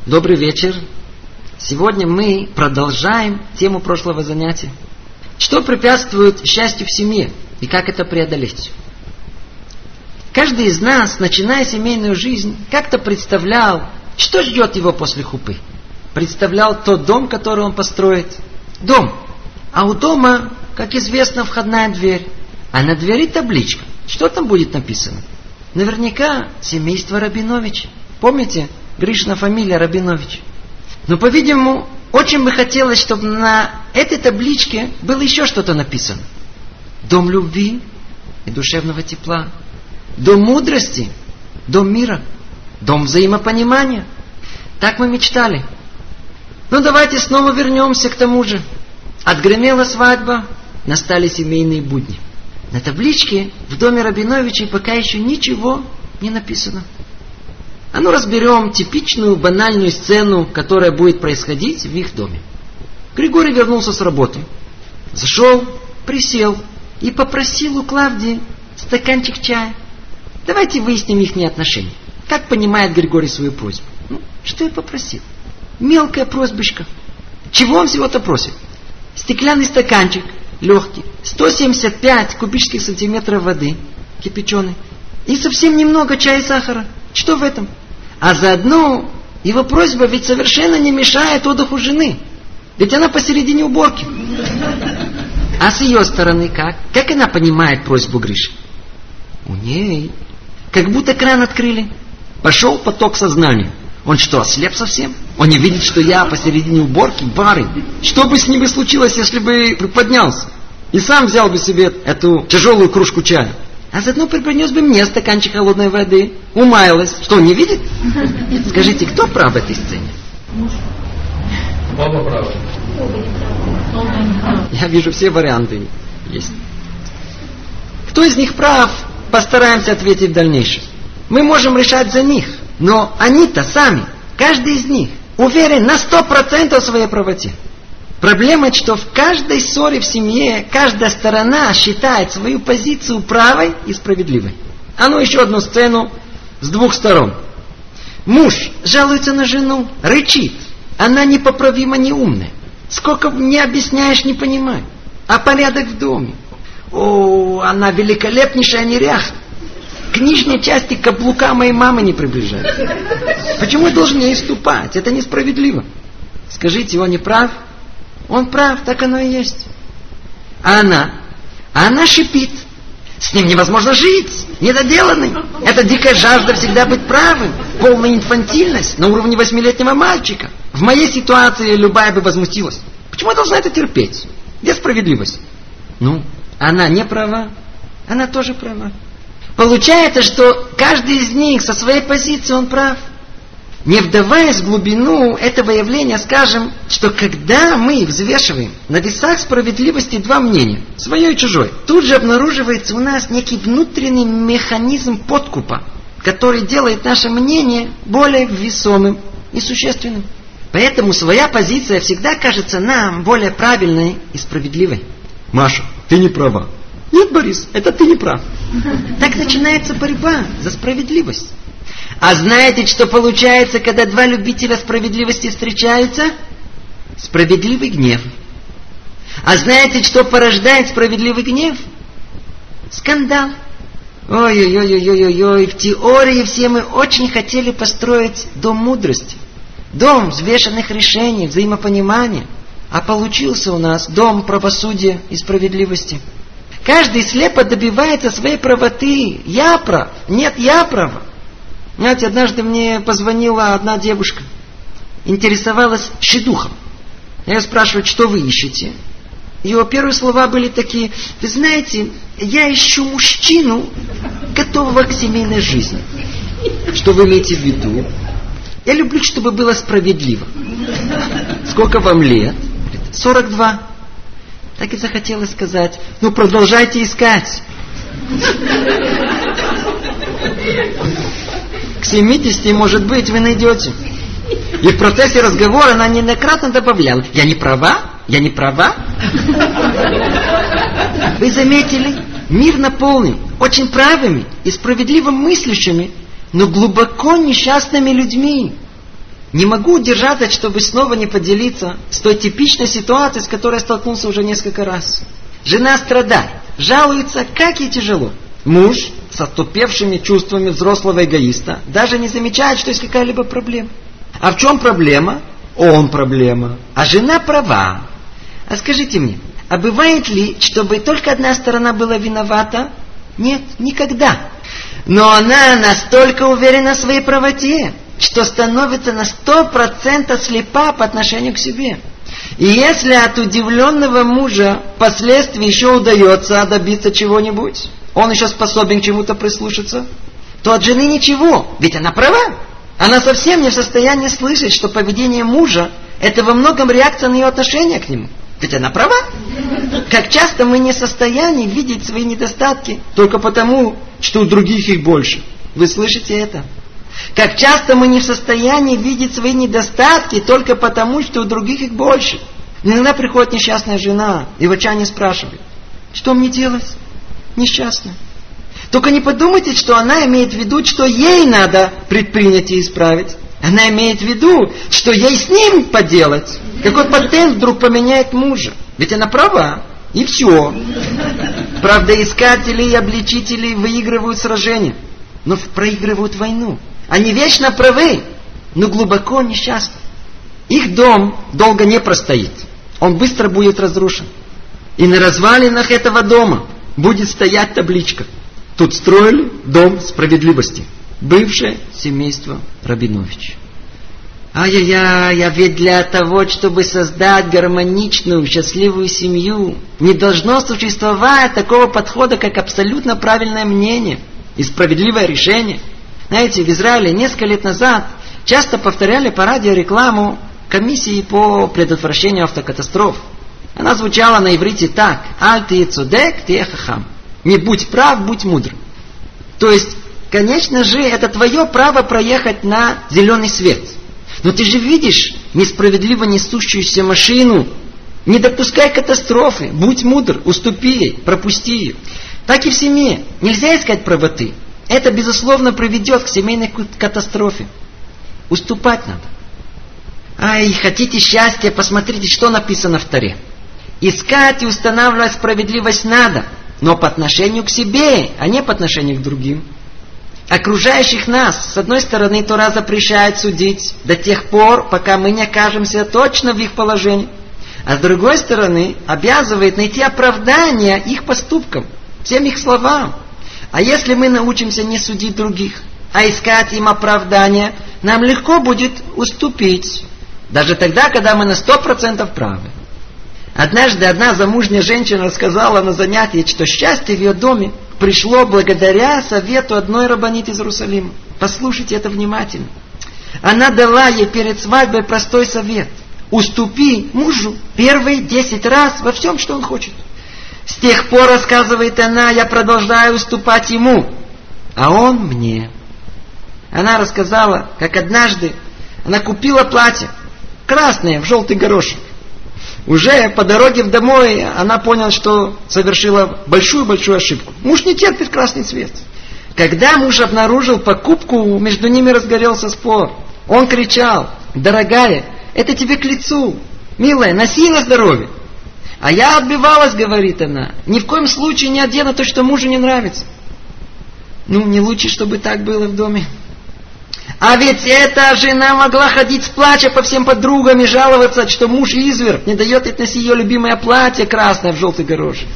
Добрый вечер. Сегодня мы продолжаем тему прошлого занятия. Что препятствует счастью в семье и как это преодолеть? Каждый из нас, начиная семейную жизнь, как-то представлял, что ждет его после хупы. Представлял тот дом, который он построит. Дом. А у дома, как известно, входная дверь. А на двери табличка. Что там будет написано? Наверняка семейство Рабинович. Помните? Гришина фамилия Рабинович. Но, по-видимому, очень бы хотелось, чтобы на этой табличке было еще что-то написано. Дом любви и душевного тепла. Дом мудрости. Дом мира. Дом взаимопонимания. Так мы мечтали. Ну, давайте снова вернемся к тому же. Отгремела свадьба, настали семейные будни. На табличке в доме Рабиновичей пока еще ничего не написано. А ну разберем типичную банальную сцену, которая будет происходить в их доме. Григорий вернулся с работы. Зашел, присел и попросил у Клавдии стаканчик чая. Давайте выясним их отношения. Как понимает Григорий свою просьбу? Ну, что я попросил? Мелкая просьбочка. Чего он всего-то просит? Стеклянный стаканчик, легкий, 175 кубических сантиметров воды, кипяченой, и совсем немного чая и сахара. Что в этом? А заодно его просьба ведь совершенно не мешает отдыху жены. Ведь она посередине уборки. А с ее стороны как? Как она понимает просьбу Гриши? У ней как будто кран открыли. Пошел поток сознания. Он что, ослеп совсем? Он не видит, что я посередине уборки, барынь. Что бы с ним бы случилось, если бы приподнялся? И сам взял бы себе эту тяжелую кружку чая. А заодно приподнес бы мне стаканчик холодной воды. Умаялась. Что, не видит? Скажите, кто прав в этой сцене? Оба правы. Я вижу, все варианты есть. Кто из них прав, постараемся ответить в дальнейшем. Мы можем решать за них. Но они-то сами, каждый из них, уверен на 100% в своей правоте. Проблема, что в каждой ссоре в семье каждая сторона считает свою позицию правой и справедливой. А ну еще одну сцену с двух сторон. Муж жалуется на жену, рычит. Она непоправимо неумная. Сколько не объясняешь, не понимаю. А порядок в доме? О, она великолепнейшая неряха. К нижней части каблука моей мамы не приближается. Почему я должен ей ступать? Это несправедливо. Скажите, он не прав? Он прав, так оно и есть. А она шипит. С ним невозможно жить, недоделанный. Это дикая жажда всегда быть правым. Полная инфантильность на уровне 8-летнего мальчика. В моей ситуации любая бы возмутилась. Почему я должна это терпеть? Где справедливость? Ну, она не права, она тоже права. Получается, что каждый из них со своей позиции он прав. Не вдаваясь в глубину этого явления, скажем, что когда мы взвешиваем на весах справедливости два мнения, свое и чужое, тут же обнаруживается у нас некий внутренний механизм подкупа, который делает наше мнение более весомым и существенным. Поэтому своя позиция всегда кажется нам более правильной и справедливой. Маша, ты не права. Нет, Борис, это ты не прав. Так начинается борьба за справедливость. А знаете, что получается, когда два любителя справедливости встречаются? Справедливый гнев. А знаете, что порождает справедливый гнев? Скандал. Ой-ой-ой-ой-ой-ой. В теории все мы очень хотели построить дом мудрости. Дом взвешенных решений, взаимопонимания. А получился у нас дом правосудия и справедливости. Каждый слепо добивается своей правоты. Я прав. Нет, я права. Знаете, однажды мне позвонила одна девушка. Интересовалась шидухом. Я ее спрашиваю, что вы ищете? Ее первые слова были такие: вы знаете, я ищу мужчину, готового к семейной жизни. Что вы имеете в виду? Я люблю, чтобы было справедливо. Сколько вам лет? 42. Так и захотелось сказать: ну продолжайте искать. К 70, может быть, вы найдете. И в процессе разговора она неоднократно добавляла: я не права? Я не права? Вы заметили? Мир наполнен очень правыми и справедливо мыслящими, но глубоко несчастными людьми. Не могу удержаться, чтобы снова не поделиться с той типичной ситуацией, с которой я столкнулся уже несколько раз. Жена страдает, жалуется, как ей тяжело. Муж с отупевшими чувствами взрослого эгоиста даже не замечает, что есть какая-либо проблема. А в чем проблема? Он проблема. А жена права. А скажите мне, а бывает ли, чтобы только одна сторона была виновата? Нет, никогда. Но она настолько уверена в своей правоте, что становится на 100% слепа по отношению к себе. И если от удивленного мужа впоследствии еще удается добиться чего-нибудь, он еще способен к чему-то прислушаться, то от жены ничего, ведь она права. Она совсем не в состоянии слышать, что поведение мужа – это во многом реакция на ее отношение к нему. Ведь она права. Как часто мы не в состоянии видеть свои недостатки только потому, что у других их больше. Вы слышите это? Как часто мы не в состоянии видеть свои недостатки только потому, что у других их больше. Иногда приходит несчастная жена и в отчаянии спрашивает: что мне делать? Несчастная. Только не подумайте, что она имеет в виду, что ей надо предпринять и исправить. Она имеет в виду, что ей с ним поделать. Какой патент вдруг поменяет мужа? Ведь она права. И все. Правдоискатели и обличители выигрывают сражения, но проигрывают войну. Они вечно правы, но глубоко несчастны. Их дом долго не простоит. Он быстро будет разрушен. И на развалинах этого дома будет стоять табличка: тут строили дом справедливости. Бывшее семейство Рабинович. Ай-яй-яй, а ведь для того, чтобы создать гармоничную, счастливую семью, не должно существовать такого подхода, как абсолютно правильное мнение и справедливое решение. Знаете, в Израиле несколько лет назад часто повторяли по радио рекламу комиссии по предотвращению автокатастроф. Она звучала на иврите так: «Аль ти цудек, ти хахам». Не будь прав, будь мудр. То есть, конечно же, это твое право проехать на зеленый свет. Но ты же видишь несправедливо несущуюся машину. Не допускай катастрофы, будь мудр, уступи ей, пропусти ее. Так и в семье. Нельзя искать правоты. Это, безусловно, приведет к семейной катастрофе. Уступать надо. Ай, хотите счастья, посмотрите, что написано в Торе. Искать и устанавливать справедливость надо, но по отношению к себе, а не по отношению к другим. Окружающих нас, с одной стороны, Тора запрещает судить до тех пор, пока мы не окажемся точно в их положении. А с другой стороны, обязывает найти оправдание их поступкам, всем их словам. А если мы научимся не судить других, а искать им оправдание, нам легко будет уступить. Даже тогда, когда мы на 100% правы. Однажды одна замужняя женщина рассказала на занятии, что счастье в ее доме пришло благодаря совету одной рабанит из Иерусалима. Послушайте это внимательно. Она дала ей перед свадьбой простой совет: уступи мужу первые 10 раз во всем, что он хочет. С тех пор, рассказывает она, я продолжаю уступать ему, а он мне. Она рассказала, как однажды она купила платье красное в желтый горошек. Уже по дороге в домой она поняла, что совершила большую-большую ошибку. Муж не терпит красный цвет. Когда муж обнаружил покупку, между ними разгорелся спор. Он кричал: дорогая, это тебе к лицу. Милая, носи на здоровье. А я отбивалась, говорит она. Ни в коем случае не одену то, что мужу не нравится. Не лучше, чтобы так было в доме. А ведь эта жена могла ходить с плача по всем подругам и жаловаться, что муж изверг, не дает ей носить ее любимое платье красное в желтый горошек.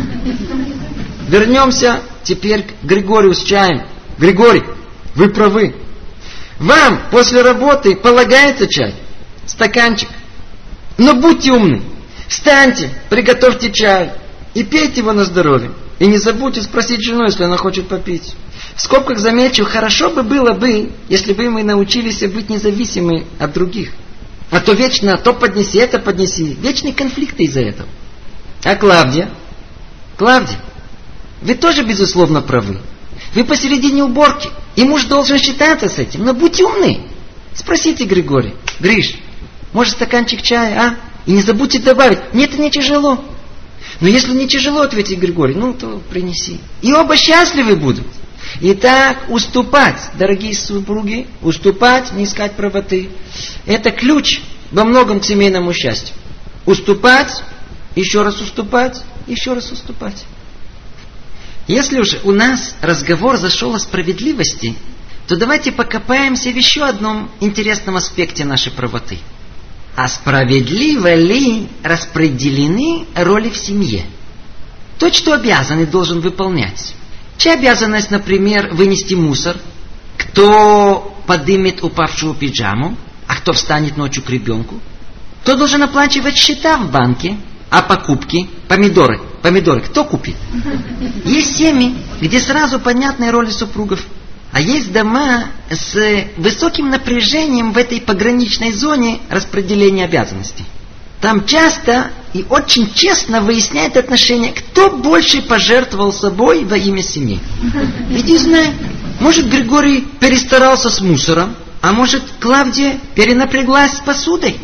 Вернемся теперь к Григорию с чаем. Григорий, вы правы. Вам после работы полагается чай, стаканчик. Но будьте умны. Встаньте, приготовьте чай и пейте его на здоровье. И не забудьте спросить жену, если она хочет попить. В скобках замечу, хорошо бы было бы, если бы мы научились быть независимы от других. А то вечно то поднеси, это поднеси. Вечные конфликты из-за этого. А Клавдия? Клавдия, вы тоже, безусловно, правы. Вы посередине уборки, и муж должен считаться с этим. Но будьте умны. Спросите Григория: Гриш, может стаканчик чая, а? И не забудьте добавить: мне это не тяжело. Но если не тяжело, ответит Григорий, то принеси. И оба счастливы будут. Итак, уступать, дорогие супруги, уступать, не искать правоты. Это ключ во многом к семейному счастью. Уступать, еще раз уступать, еще раз уступать. Если уж у нас разговор зашел о справедливости, то давайте покопаемся в еще одном интересном аспекте нашей правоты. А справедливо ли распределены роли в семье? Тот, что обязанный, должен выполнять. Чья обязанность, например, вынести мусор? Кто подымет упавшую пиджаму? А кто встанет ночью к ребенку? Кто должен оплачивать счета в банке? А покупки? Помидоры кто купит? Есть семьи, где сразу понятны роли супругов. А есть дома с высоким напряжением в этой пограничной зоне распределения обязанностей. Там часто и очень честно выясняют отношения, кто больше пожертвовал собой во имя семьи. Ведь не знаю, может Григорий перестарался с мусором, а может Клавдия перенапряглась с посудой.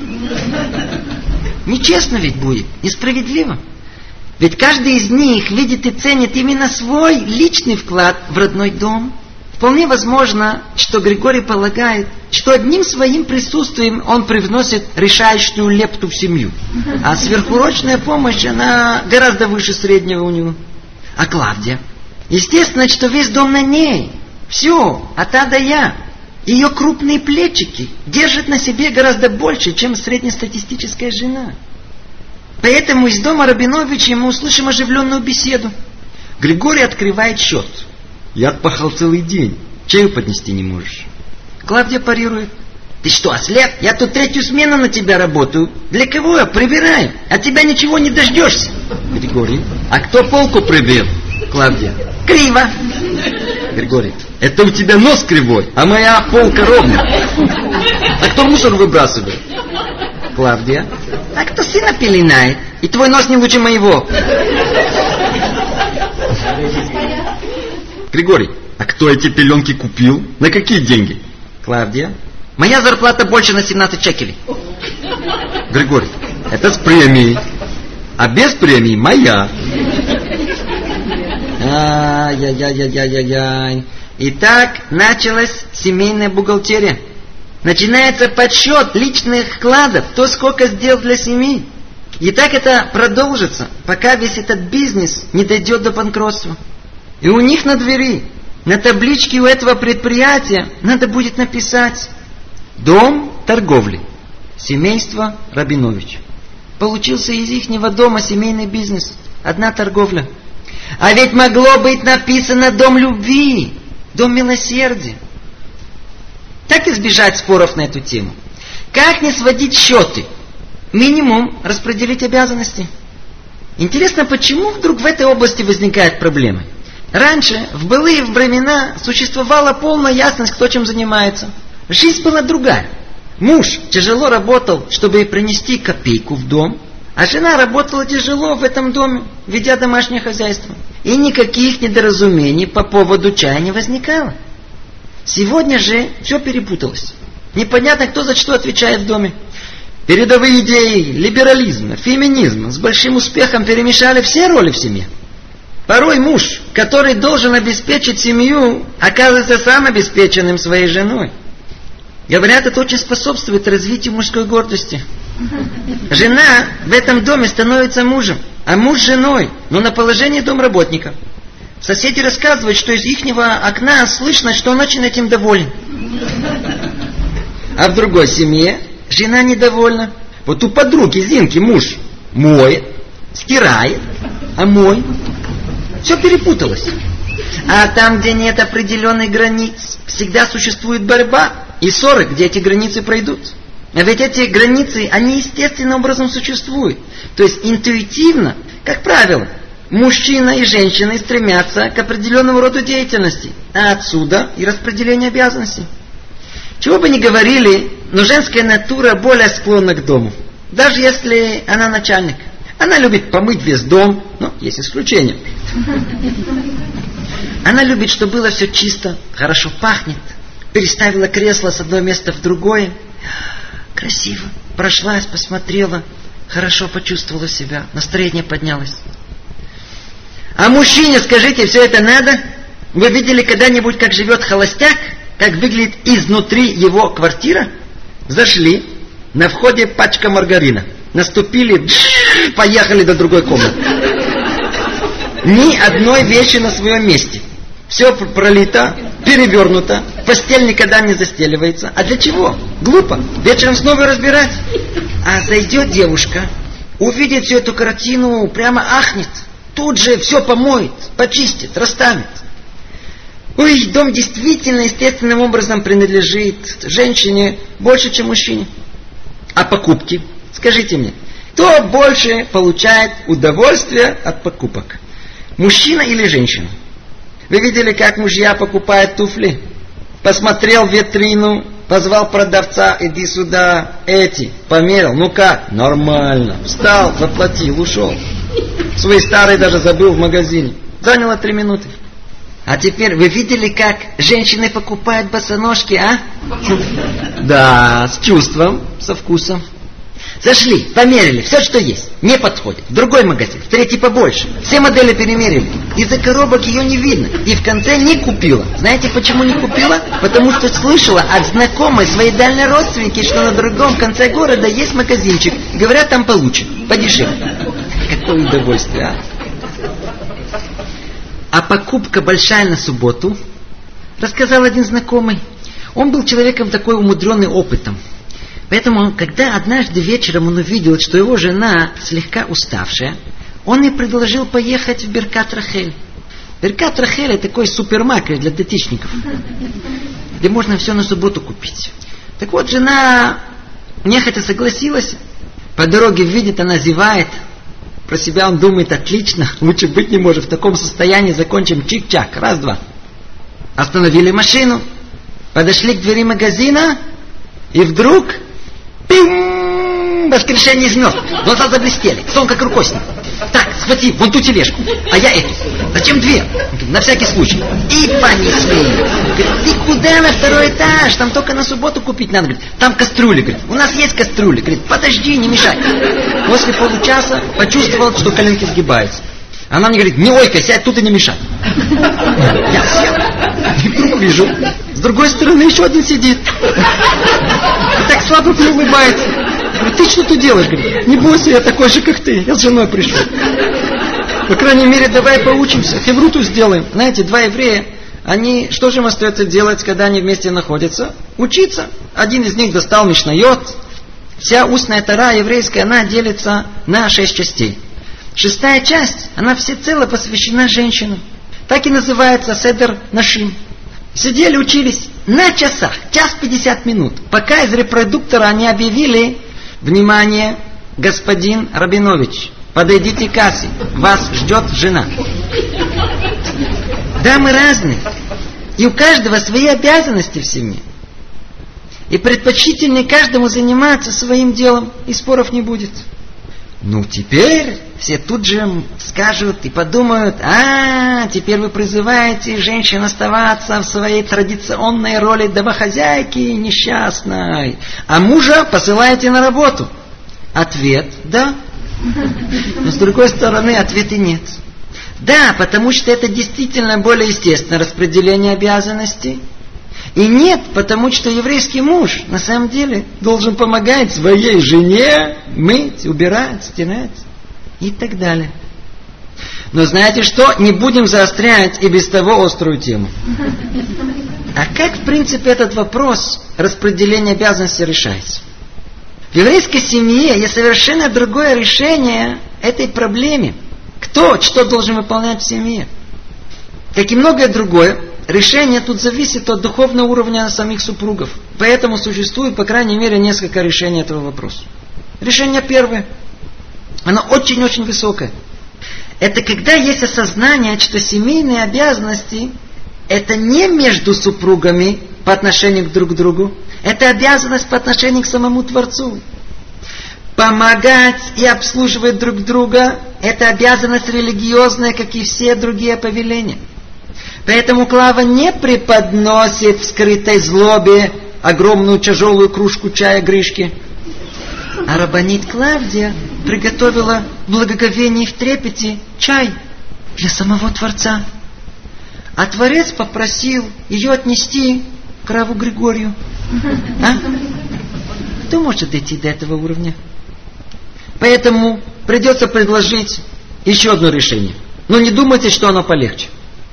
Нечестно ведь будет, несправедливо. Ведь каждый из них видит и ценит именно свой личный вклад в родной дом. Вполне возможно, что Григорий полагает, что одним своим присутствием он привносит решающую лепту в семью. А сверхурочная помощь, она гораздо выше среднего у него. А Клавдия? Естественно, что весь дом на ней. Все, от А до Я. Ее крупные плечики держат на себе гораздо больше, чем среднестатистическая жена. Поэтому из дома Рабиновича мы услышим оживленную беседу. Григорий открывает счет. Я отпахал целый день. Чаю поднести не можешь. Клавдия парирует. Ты что, ослеп? Я тут 3-ю смену на тебя работаю. Для кого я прибираю? От тебя ничего не дождешься. Григорий. А кто полку прибил? Клавдия. Криво. Григорий. Это у тебя нос кривой, а моя полка ровная. А кто мусор выбрасывает? Клавдия. А кто сына пеленает? И твой нос не лучше моего. Григорий. А кто эти пеленки купил? На какие деньги? Клавдия. Моя зарплата больше на 17 шекелей. Григорий. Это с премией. А без премии моя. Ай-яй-яй-яй-яй-яй. Итак, началась семейная бухгалтерия. Начинается подсчет личных вкладов, кто сколько сделал для семьи. И так это продолжится, пока весь этот бизнес не дойдет до банкротства. И у них на двери, на табличке у этого предприятия надо будет написать: дом торговли, семейство Рабинович. Получился из ихнего дома семейный бизнес, одна торговля. А ведь могло быть написано дом любви, дом милосердия. Как избежать споров на эту тему? Как не сводить счеты? Минимум распределить обязанности. Интересно, почему вдруг в этой области возникают проблемы? Раньше, в былые времена, существовала полная ясность, кто чем занимается. Жизнь была другая. Муж тяжело работал, чтобы принести копейку в дом, а жена работала тяжело в этом доме, ведя домашнее хозяйство. И никаких недоразумений по поводу чая не возникало. Сегодня же все перепуталось. Непонятно, кто за что отвечает в доме. Передовые идеи либерализма, феминизма с большим успехом перемешали все роли в семье. Порой муж, который должен обеспечить семью, оказывается сам обеспеченным своей женой. Говорят, это очень способствует развитию мужской гордости. Жена в этом доме становится мужем, а муж женой, но на положении домработника. Соседи рассказывают, что из ихнего окна слышно, что он очень этим доволен. А в другой семье жена недовольна. Вот у подруги Зинки муж моет, стирает, а мой. Все перепуталось. А там, где нет определенных границ, всегда существует борьба и ссоры, где эти границы пройдут. А ведь эти границы, они естественным образом существуют. То есть интуитивно, как правило, мужчина и женщина стремятся к определенному роду деятельности. А отсюда и распределение обязанностей. Чего бы ни говорили, но женская натура более склонна к дому. Даже если она начальник. Она любит помыть весь дом, но есть исключения. Она любит, чтобы было все чисто, хорошо пахнет. Переставила кресло с одного места в другое. Красиво. Прошлась, посмотрела. Хорошо почувствовала себя. Настроение поднялось. А мужчине, скажите, все это надо? Вы видели когда-нибудь, как живет холостяк? Как выглядит изнутри его квартира? Зашли, на входе пачка маргарина. Наступили, поехали до другой комнаты. Ни одной вещи на своем месте. Все пролито, перевернуто, постель никогда не застеливается. А для чего? Глупо. Вечером снова разбирать. А зайдет девушка, увидит всю эту картину, прямо ахнет. Тут же все помоет, почистит, расставит. Ой, дом действительно естественным образом принадлежит женщине больше, чем мужчине. А покупки? Скажите мне, кто больше получает удовольствие от покупок? Мужчина или женщина? Вы видели, как мужья покупают туфли? Посмотрел в витрину, позвал продавца, иди сюда, эти, померил, ну как? Нормально. Встал, заплатил, ушел. Свои старые даже забыл в магазине. Заняло 3 минуты. А теперь вы видели, как женщины покупают босоножки, а? Да, с чувством, со вкусом. Зашли, померили, все, что есть. Не подходит. В другой магазин, в третий побольше. Все модели перемерили. Из-за коробок ее не видно. И в конце не купила. Знаете, почему не купила? Потому что слышала от знакомой своей дальней родственники, что на другом конце города есть магазинчик. Говорят, там получше, подешевле. Какое удовольствие, а? А покупка большая на субботу, рассказал один знакомый. Он был человеком такой умудренный опытом. Поэтому, когда однажды вечером он увидел, что его жена слегка уставшая, он ей предложил поехать в Беркат Рахель. Беркат Рахель — это такой супермаркет для детишников, где можно все на субботу купить. Так вот, жена нехотя согласилась. По дороге видит, она зевает. Про себя он думает: отлично, лучше быть не может. В таком состоянии закончим чик-чак. Раз-два. Остановили машину, подошли к двери магазина, и вдруг пим! Воскрешение из мертвых. Глаза заблестели, сон как рукой снял. Так, схвати вон ту тележку, а я эту. Зачем 2? На всякий случай. И понесли. Говорит, ты куда на 2-й этаж? Там только на субботу купить надо. Говорит, там кастрюли. Говорит, у нас есть кастрюли. Говорит, подожди, не мешай. После получаса почувствовал, что коленки сгибаются. Она мне говорит: не ойкай, сядь тут и не мешай. Я сел. И вдруг вижу, с другой стороны еще один сидит. И так слабо мне улыбается. Говорит, ты что тут делаешь? Говорит, не бойся, я такой же, как ты. Я с женой пришел. По крайней мере, давай поучимся. Хевруту сделаем. Знаете, 2 еврея, они, что же им остается делать, когда они вместе находятся? Учиться. Один из них достал Мишнайот. Вся устная Тора еврейская, она делится на 6 частей. 6-я часть, она всецело посвящена женщинам. Так и называется Седер Нашим. Сидели, учились на часах, 1:50, пока из репродуктора они объявили: внимание, господин Рабинович, подойдите к кассе, вас ждет жена. Да, мы разные, и у каждого свои обязанности в семье. И предпочтительнее каждому заниматься своим делом, и споров не будет. Ну, теперь все тут же скажут и подумают: теперь вы призываете женщин оставаться в своей традиционной роли домохозяйки несчастной, а мужа посылаете на работу. Ответ: да. Но с другой стороны, ответа нет. Да, потому что это действительно более естественное распределение обязанностей. И нет, потому что еврейский муж на самом деле должен помогать своей жене мыть, убирать, стирать и так далее. Но знаете что? Не будем заострять и без того острую тему. А как, в принципе, этот вопрос распределения обязанностей решается? В еврейской семье есть совершенно другое решение этой проблемы. Кто что должен выполнять в семье? Как и многое другое, решение тут зависит от духовного уровня самих супругов. Поэтому существует, по крайней мере, несколько решений этого вопроса. Решение первое. Оно очень-очень высокое. Это когда есть осознание, что семейные обязанности это не между супругами по отношению друг к другу. Это обязанность по отношению к самому Творцу. Помогать и обслуживать друг друга это обязанность религиозная, как и все другие повеления. Поэтому Клава не преподносит в скрытой злобе огромную тяжелую кружку чая Гришке. А рабанит Клавдия приготовила в благоговении и в трепете чай для самого Творца. А Творец попросил ее отнести к Раву Григорию. А? Кто может дойти до этого уровня? Поэтому придется предложить еще одно решение. Но не думайте, что оно полегче.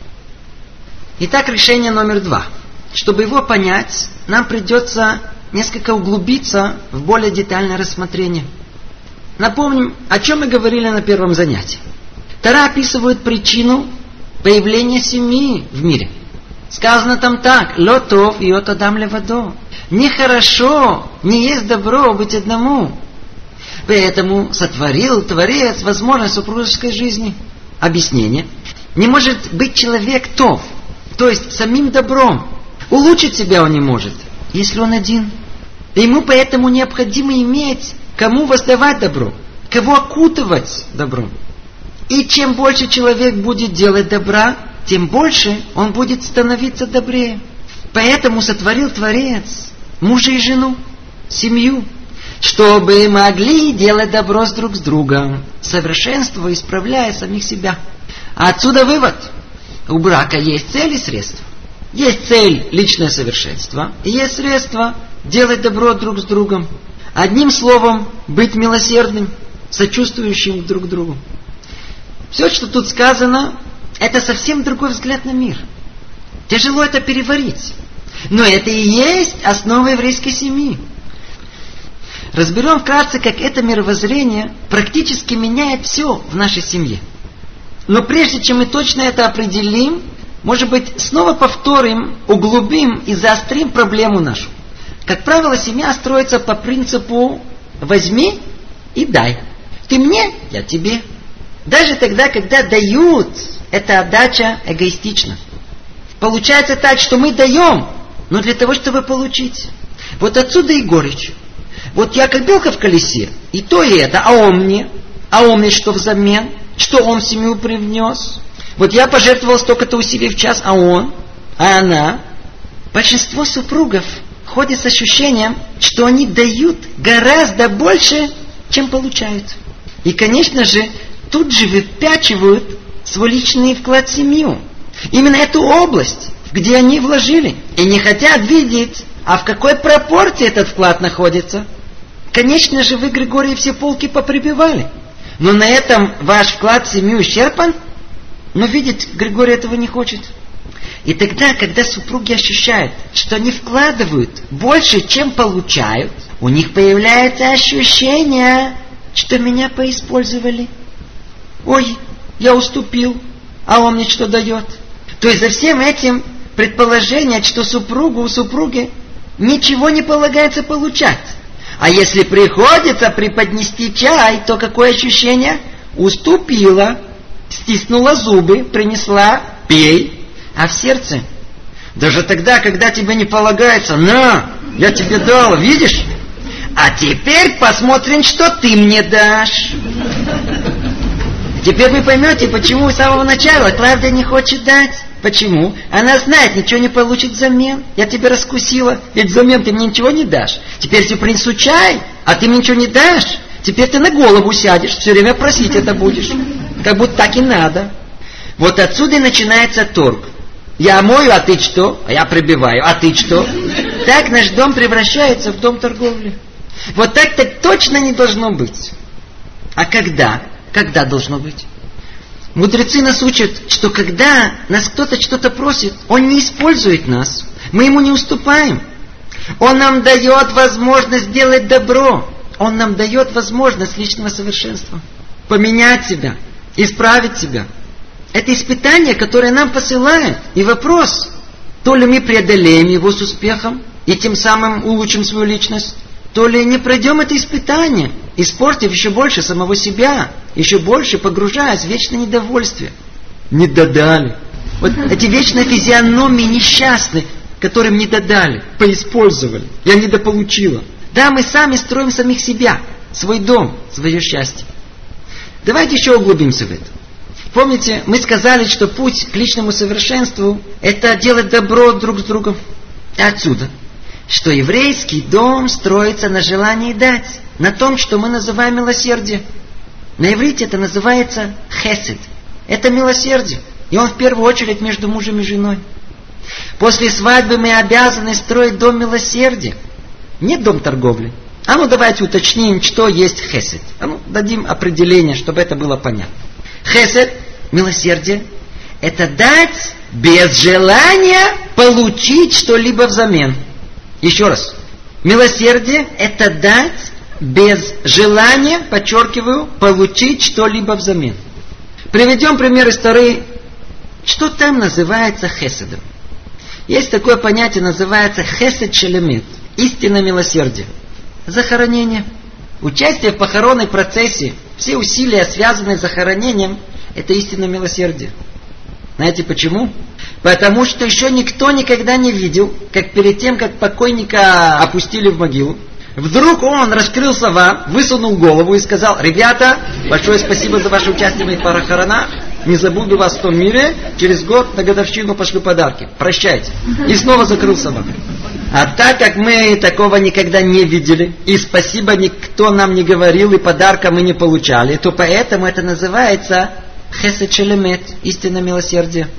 Итак, решение номер 2. Чтобы его понять, нам придется несколько углубиться в более детальное рассмотрение. Напомним, о чем мы говорили на первом занятии. Тора описывает причину появления семьи в мире. Сказано там так: «Ло тов иот адам левадо». Нехорошо, не есть добро быть одному. Поэтому сотворил Творец возможность супружеской жизни. Объяснение. Не может быть человек тов, то есть самим добром. Улучшить себя он не может, если он один. Ему поэтому необходимо иметь кому воздавать добро, кого окутывать добром. И чем больше человек будет делать добра, тем больше он будет становиться добрее. Поэтому сотворил Творец мужа и жену, семью, чтобы могли делать добро друг с другом, совершенствуя и исправляя самих себя. А отсюда вывод. У брака есть цель и средства. Есть цель — личное совершенство, и есть средства — делать добро друг с другом. Одним словом, быть милосердным, сочувствующим друг другу. Все, что тут сказано, это совсем другой взгляд на мир. Тяжело это переварить. Но это и есть основа еврейской семьи. Разберем вкратце, как это мировоззрение практически меняет все в нашей семье. Но прежде чем мы точно это определим, может быть, снова повторим, углубим и заострим проблему нашу. Как правило, семья строится по принципу «возьми и дай». Ты мне, я тебе. Даже тогда, когда дают, эта отдача эгоистична. Получается так, что мы даем, но для того, чтобы получить. Вот отсюда и горечь. Вот я как белка в колесе, и то и это, а он мне что взамен? Что он в семью привнес? Вот я пожертвовал столько-то усилий в час, а он, а она. Большинство супругов ходят с ощущением, что они дают гораздо больше, чем получают. И, конечно же, тут же выпячивают свой личный вклад в семью. Именно эту область, где они вложили. И не хотят видеть, а в какой пропорции этот вклад находится. Конечно же, вы, Григорий, все полки поприбивали. Но на этом ваш вклад в семью исчерпан? Но видеть Григорий этого не хочет. И тогда, когда супруги ощущают, что они вкладывают больше, чем получают, у них появляется ощущение, что меня поиспользовали. Ой, я уступил, а он мне что дает? То есть за всем этим предположение, что у супруги ничего не полагается получать. А если приходится преподнести чай, то какое ощущение? Уступила, стиснула зубы, принесла, пей. А в сердце? Даже тогда, когда тебе не полагается, на, я тебе дал, видишь? А теперь посмотрим, что ты мне дашь. Теперь вы поймете, почему с самого начала Клавдия не хочет дать. Почему? Она знает, ничего не получит взамен. Я тебя раскусила, ведь взамен ты мне ничего не дашь. Теперь тебе принесу чай, а ты мне ничего не дашь. Теперь ты на голову сядешь, все время просить это будешь. Как будто так и надо. Вот отсюда и начинается торг. Я мою, а ты что? А я прибиваю, а ты что? Так наш дом превращается в дом торговли. Вот так-то точно не должно быть. А когда? Когда должно быть? Мудрецы нас учат, что когда нас кто-то что-то просит, он не использует нас. Мы ему не уступаем. Он нам дает возможность сделать добро. Он нам дает возможность личного совершенства. Поменять себя, исправить себя. Это испытание, которое нам посылает. И вопрос, то ли мы преодолеем его с успехом и тем самым улучшим свою личность, то ли не пройдем это испытание, испортив еще больше самого себя, еще больше погружаясь в вечное недовольствие. Не додали. Вот эти вечные физиономии несчастные, которым не додали, поиспользовали. Я недополучила. Да, мы сами строим самих себя, свой дом, свое счастье. Давайте еще углубимся в это. Помните, мы сказали, что путь к личному совершенству – это делать добро друг с другом. Отсюда, что еврейский дом строится на желании дать, на том, что мы называем милосердие. На иврите это называется хесед. Это милосердие. И он в первую очередь между мужем и женой. После свадьбы мы обязаны строить дом милосердия. Не дом торговли. А ну давайте уточним, что есть хесед. А ну дадим определение, чтобы это было понятно. Хесед, милосердие, это дать без желания получить что-либо взамен. Еще раз. Милосердие это дать без желания, подчеркиваю, получить что-либо взамен. Приведем пример из Торы. Что там называется хеседом? Есть такое понятие, называется хесед шелемет. Истинное милосердие. Захоронение. Участие в похоронной процессии, все усилия, связанные с захоронением, это истинное милосердие. Знаете почему? Потому что еще никто никогда не видел, как перед тем, как покойника опустили в могилу, вдруг он раскрыл слова, высунул голову и сказал: ребята, большое спасибо за ваше участие в моих похоронах. Не забуду вас в том мире. Через год на годовщину пошлю подарки. Прощайте. И снова закрыл слова. А так как мы такого никогда не видели, и спасибо никто нам не говорил, и подарка мы не получали, то поэтому это называется хесед шелемет, истинное милосердие.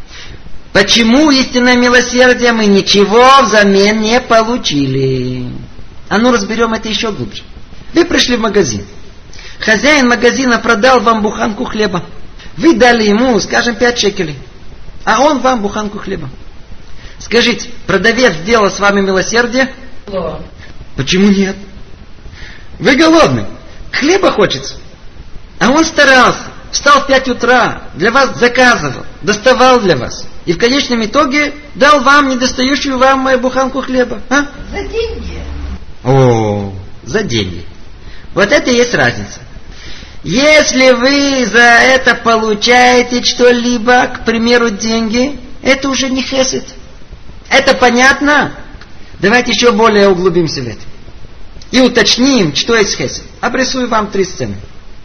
Почему истинное милосердие? Мы ничего взамен не получили. А ну разберем это еще глубже. Вы пришли в магазин. Хозяин магазина продал вам буханку хлеба. Вы дали ему, скажем, 5 шекелей. А он вам буханку хлеба. Скажите, продавец сделал с вами милосердие? Да. Почему нет? Вы голодны. Хлеба хочется. А он старался. Встал в 5 утра. Для вас заказывал. Доставал для вас. И в конечном итоге дал вам недостающую вам мою буханку хлеба. А? За деньги. О, за деньги. Вот это и есть разница. Если вы за это получаете что-либо, к примеру, деньги, это уже не хесед. Это понятно? Давайте еще более углубимся в это. И уточним, что есть хесед. Обрисую вам 3 сцены.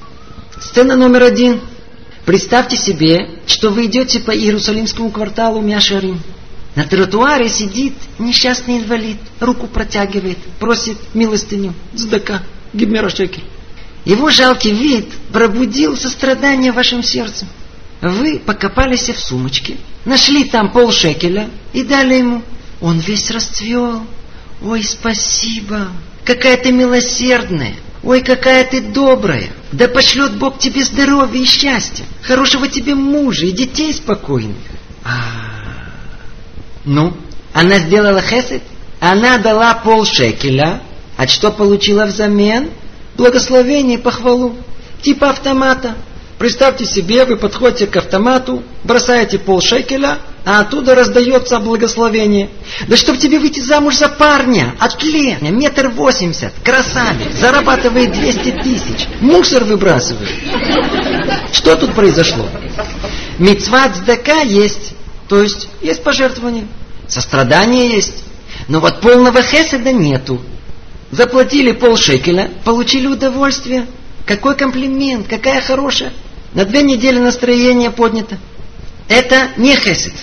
Сцена номер 1. Представьте себе, что вы идете по Иерусалимскому кварталу Меа-Шаарим. На тротуаре сидит несчастный инвалид, руку протягивает, просит милостыню, цдака, гибмера шекель. Его жалкий вид пробудил сострадание в вашем сердце. Вы покопались в сумочке, нашли там полшекеля и дали ему. Он весь расцвел. Ой, спасибо, какая ты милосердная. Ой, какая ты добрая. Да пошлет Бог тебе здоровья и счастья, хорошего тебе мужа и детей спокойных. Ну, она сделала хесед? Она дала полшекеля. А что получила взамен? Благословение и похвалу. Типа автомата. Представьте себе, вы подходите к автомату, бросаете полшекеля, а оттуда раздается благословение. Да чтоб тебе выйти замуж за парня, атлет, 1,80 м, красавец, зарабатывает 200 тысяч, мусор выбрасывает. Что тут произошло? Мицва цдака есть, то есть есть пожертвование, сострадание есть, но вот полного хеседа нету. Заплатили полшекеля, получили удовольствие. Какой комплимент, какая хорошая. На 2 недели настроение поднято. Это не хесед.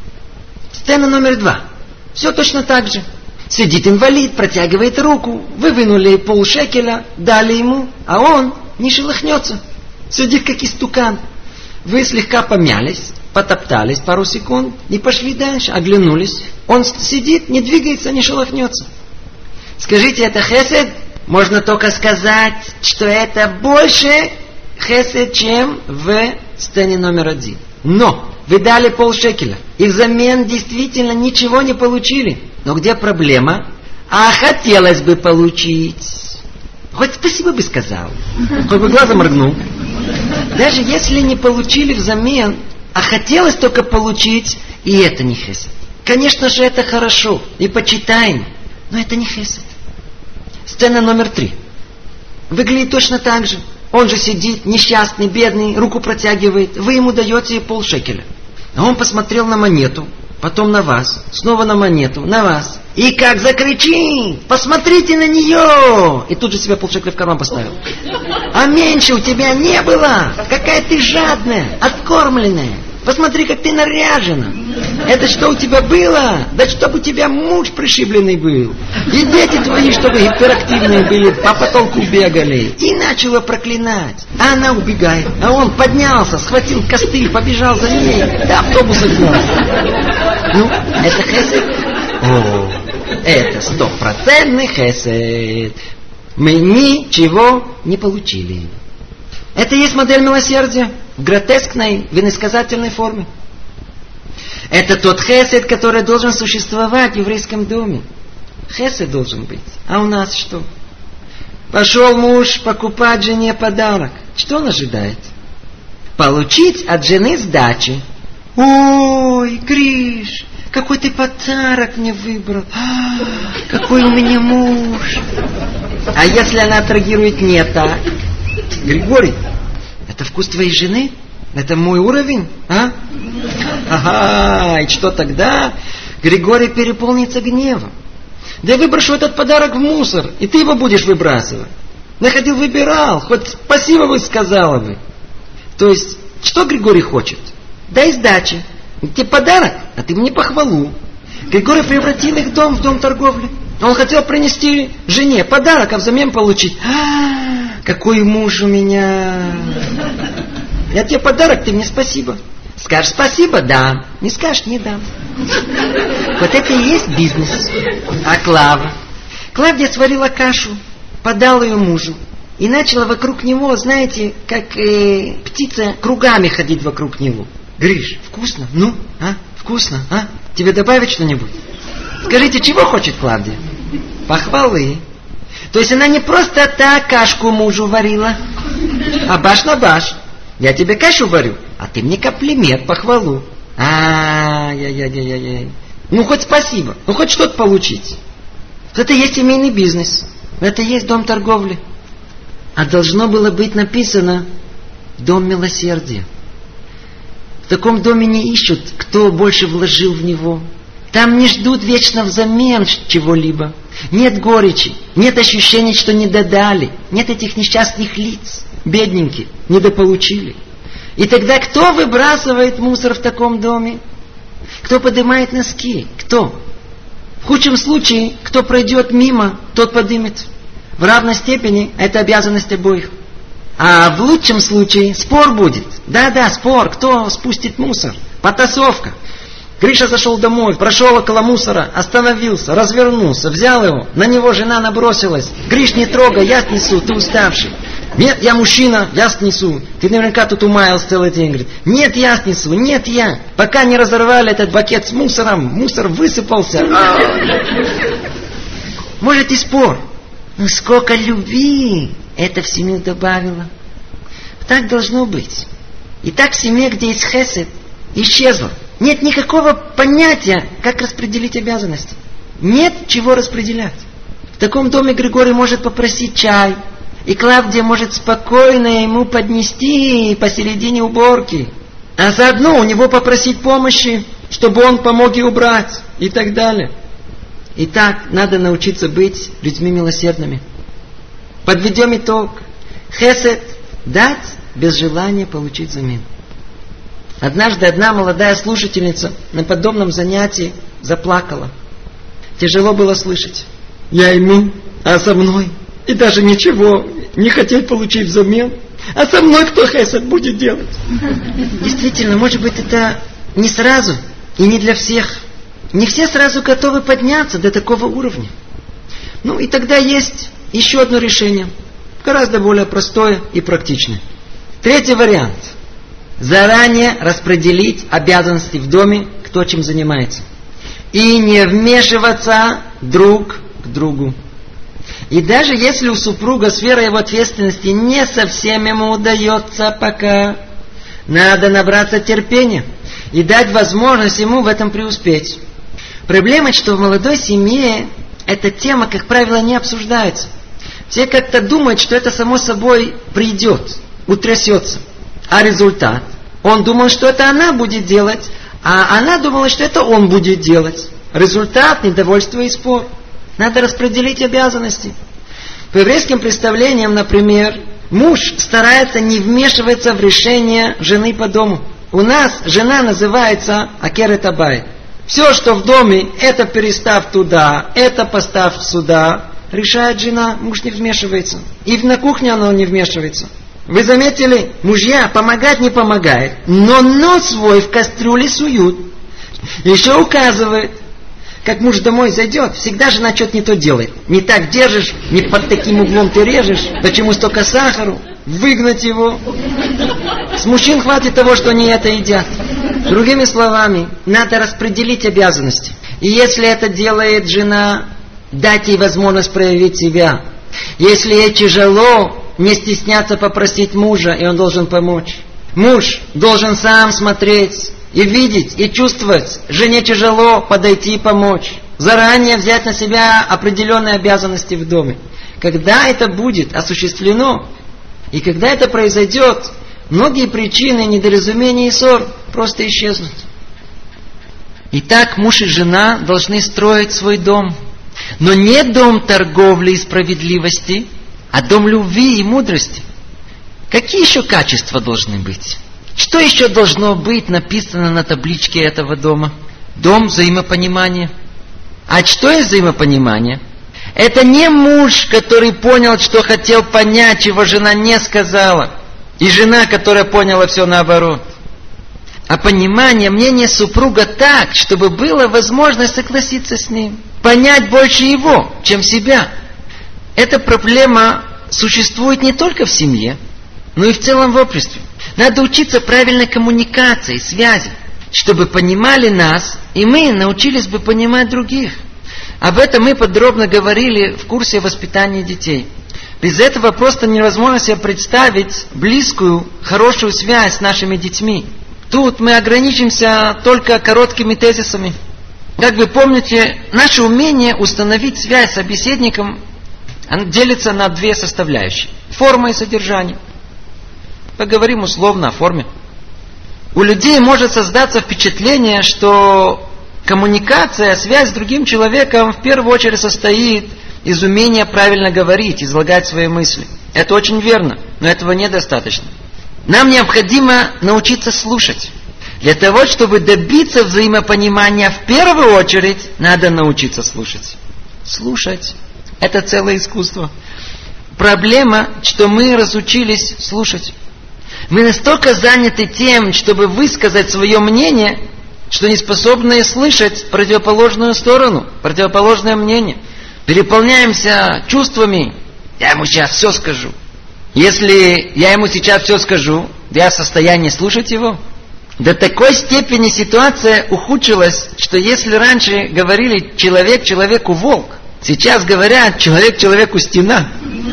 Сцена номер 2. Все точно так же. Сидит инвалид, протягивает руку. Вы вынули полшекеля, дали ему, а он не шелохнется. Сидит как истукан. Вы слегка помялись, потоптались пару секунд и пошли дальше, оглянулись. Он сидит, не двигается, не шелохнется. Скажите, это хесед? Можно только сказать, что это больше хесед, чем в сцене номер 1. Но вы дали полшекеля, и взамен действительно ничего не получили. Но где проблема? А хотелось бы получить. Хоть спасибо бы сказал, хоть бы глазом моргнул. Даже если не получили взамен, а хотелось только получить, и это не хесед. Конечно же, это хорошо и почитаемо, но это не хесед. Сцена номер 3. Выглядит точно так же. Он же сидит, несчастный, бедный, руку протягивает. Вы ему даете полшекеля. А он посмотрел на монету, потом на вас, снова на монету, на вас. И как закричит: посмотрите на нее! И тут же себе полшекеля в карман поставил. А меньше у тебя не было! Какая ты жадная, откормленная! Посмотри, как ты наряжена! Это что у тебя было? Да чтобы у тебя муж пришибленный был. И дети твои, чтобы гиперактивные были, по потолку бегали. И начала проклинать. А она убегает. А он поднялся, схватил костыль, побежал за ней. До автобуса гнал. Ну, это хесед? О, это 100% хесед. Мы ничего не получили. Это и есть модель милосердия в гротескной, в иносказательной форме. Это тот хесед, который должен существовать в еврейском доме. Хесед должен быть. А у нас что? Пошел муж покупать жене подарок. Что он ожидает? Получить от жены сдачи. Ой, Гриш, какой ты подарок мне выбрал. Какой у меня муж. А если она отреагирует не так? Григорий, это вкус твоей жены? Это мой уровень? А? Ага, и что тогда? Григорий переполнится гневом. Да я выброшу этот подарок в мусор, и ты его будешь выбрасывать. Находил, выбирал, хоть спасибо бы сказала бы. То есть, что Григорий хочет? Дай сдачи. Тебе подарок, а ты мне похвалу. Григорий превратил их дом в дом торговли. Он хотел принести жене подарок, а взамен получить. Какой муж у меня. Я тебе подарок, ты мне спасибо. Скажешь спасибо, да. Не скажешь, не дам. Вот это и есть бизнес. А Клава? Клавдия сварила кашу, подала ее мужу. И начала вокруг него, знаете, как птица кругами ходить вокруг него. Гриш, вкусно? Ну, вкусно, Тебе добавить что-нибудь? Скажите, чего хочет Клавдия? Похвалы. То есть она не просто так кашку мужу варила, а баш на баш. Я тебе кашу варю, а ты мне комплимент, похвалу. Ну, хоть спасибо, ну, хоть что-то получить. Это и есть семейный бизнес. Это и есть дом торговли. А должно было быть написано «Дом милосердия». В таком доме не ищут, кто больше вложил в него. Там не ждут вечно взамен чего-либо. Нет горечи, нет ощущения, что не додали. Нет этих несчастных лиц, бедненьких, недополучили. И тогда кто выбрасывает мусор в таком доме? Кто поднимает носки? Кто? В худшем случае, кто пройдет мимо, тот поднимет. В равной степени это обязанность обоих. А в лучшем случае спор будет. Да, спор. Кто спустит мусор? Потасовка. Гриша зашел домой, прошел около мусора, остановился, развернулся, взял его. На него жена набросилась. Гриш, не трогай, я снесу, ты уставший. Нет, я мужчина, я снесу. Ты наверняка тут умаялся целый день. Говорит, нет, я снесу, нет, я. Пока не разорвали этот бакет с мусором, мусор высыпался. Может и спор. Но сколько любви это в семью добавило. Так должно быть. И так в семье, где есть хесед, исчезло. Нет никакого понятия, как распределить обязанности. Нет чего распределять. В таком доме Григорий может попросить чай, и Клавдия может спокойно ему поднести посередине уборки. А заодно у него попросить помощи, чтобы он помог ей убрать, и так далее. Итак, надо научиться быть людьми милосердными. Подведем итог. Хесед – дать без желания получить взамен. Однажды одна молодая слушательница на подобном занятии заплакала. Тяжело было слышать. Я ему, а со мной? И даже ничего не хотеть получить взамен. А со мной кто хесед будет делать? Действительно, может быть, это не сразу и не для всех. Не все сразу готовы подняться до такого уровня. Ну и тогда есть еще одно решение. Гораздо более простое и практичное. Третий вариант. Заранее распределить обязанности в доме, кто чем занимается. И не вмешиваться друг к другу. И даже если у супруга сфера его ответственности не совсем ему удается пока, надо набраться терпения и дать возможность ему в этом преуспеть. Проблема, что в молодой семье эта тема, как правило, не обсуждается. Все как-то думают, что это само собой придет, утрясется. А результат? Он думал, что это она будет делать, а она думала, что это он будет делать. Результат – недовольство и спор. Надо распределить обязанности. По еврейским представлениям, например, муж старается не вмешиваться в решение жены по дому. У нас жена называется акерет абайт, Все, что в доме, это переставь туда, это поставь сюда, решает жена, муж не вмешивается. И на кухне оно не вмешивается. Вы заметили, мужья помогать не помогает, но нос свой в кастрюле суют. Еще указывает, как муж домой зайдет, всегда жена что-то не то делает. Не так держишь, не под таким углом ты режешь, почему столько сахару, выгнать его. С мужчин хватит того, что они это едят. Другими словами, надо распределить обязанности. И если это делает жена, дать ей возможность проявить себя. Если ей тяжело, не стесняться попросить мужа, и он должен помочь. Муж должен сам смотреть и видеть, и чувствовать. Жене тяжело подойти и помочь. Заранее взять на себя определенные обязанности в доме. Когда это будет осуществлено, и когда это произойдет, многие причины недоразумения и ссор просто исчезнут. Итак, муж и жена должны строить свой дом. Но не дом торговли и справедливости, а дом любви и мудрости. Какие еще качества должны быть? Что еще должно быть написано на табличке этого дома? Дом взаимопонимания. А что есть взаимопонимание? Это не муж, который понял, что хотел понять, чего жена не сказала. И жена, которая поняла все наоборот. А понимание мнения супруга так, чтобы была возможность согласиться с ним. Понять больше его, чем себя. Эта проблема существует не только в семье, но и в целом в обществе. Надо учиться правильной коммуникации, связи, чтобы понимали нас, и мы научились бы понимать других. Об этом мы подробно говорили в курсе воспитания детей. Без этого просто невозможно себе представить близкую, хорошую связь с нашими детьми. Тут мы ограничимся только короткими тезисами. Как вы помните, наше умение установить связь с собеседником делится на две составляющие. Форма и содержание. Поговорим условно о форме. У людей может создаться впечатление, что коммуникация, связь с другим человеком в первую очередь состоит из умения правильно говорить, излагать свои мысли. Это очень верно, но этого недостаточно. Нам необходимо научиться слушать. Для того, чтобы добиться взаимопонимания, в первую очередь надо научиться слушать. Слушать – это целое искусство. Проблема, что мы разучились слушать. Мы настолько заняты тем, чтобы высказать свое мнение, что не способны слышать противоположную сторону, противоположное мнение. Переполняемся чувствами. Я ему сейчас все скажу. Если я ему сейчас все скажу, я в состоянии слушать его? До такой степени ситуация ухудшилась, что если раньше говорили человек человеку волк, сейчас говорят человек человеку стена.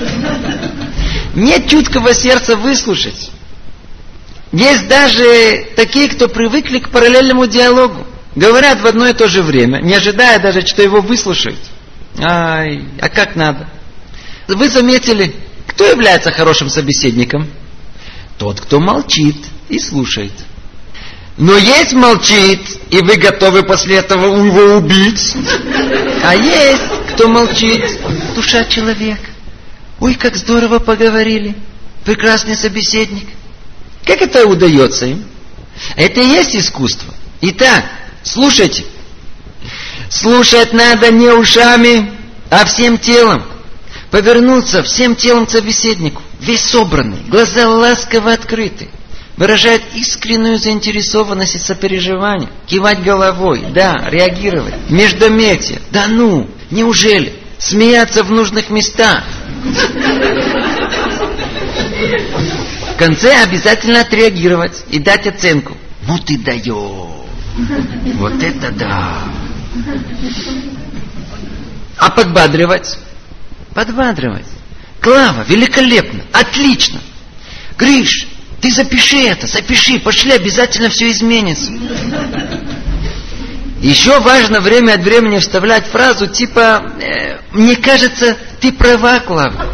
Нет чуткого сердца выслушать. Есть даже такие, кто привыкли к параллельному диалогу. Говорят в одно и то же время, не ожидая даже, что его выслушают. А как надо? Вы заметили, кто является хорошим собеседником? Тот, кто молчит и слушает. Но есть молчит, и вы готовы после этого его убить. А есть, кто молчит, душа человека. Ой, как здорово поговорили. Прекрасный собеседник. Как это удается им? Это и есть искусство. Итак, слушайте. Слушать надо не ушами, а всем телом. Повернуться всем телом к собеседнику. Весь собранный, глаза ласково открыты. Выражает искреннюю заинтересованность и сопереживание. Кивать головой, да, реагировать. Междометие, да ну, неужели? Смеяться в нужных местах. В конце обязательно отреагировать и дать оценку. Ну ты даешь. Вот это да. А подбадривать? Подбадривать. Клава, великолепно, отлично. Гриш, ты запиши это, запиши, пошли, обязательно все изменится. Еще важно время от времени вставлять фразу типа «Мне кажется, ты права, Клава».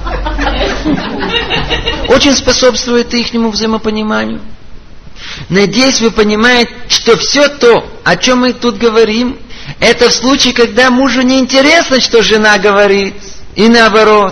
Очень способствует ихнему взаимопониманию. Надеюсь, вы понимаете, что все то, о чем мы тут говорим, это в случае, когда мужу не интересно, что жена говорит, и наоборот.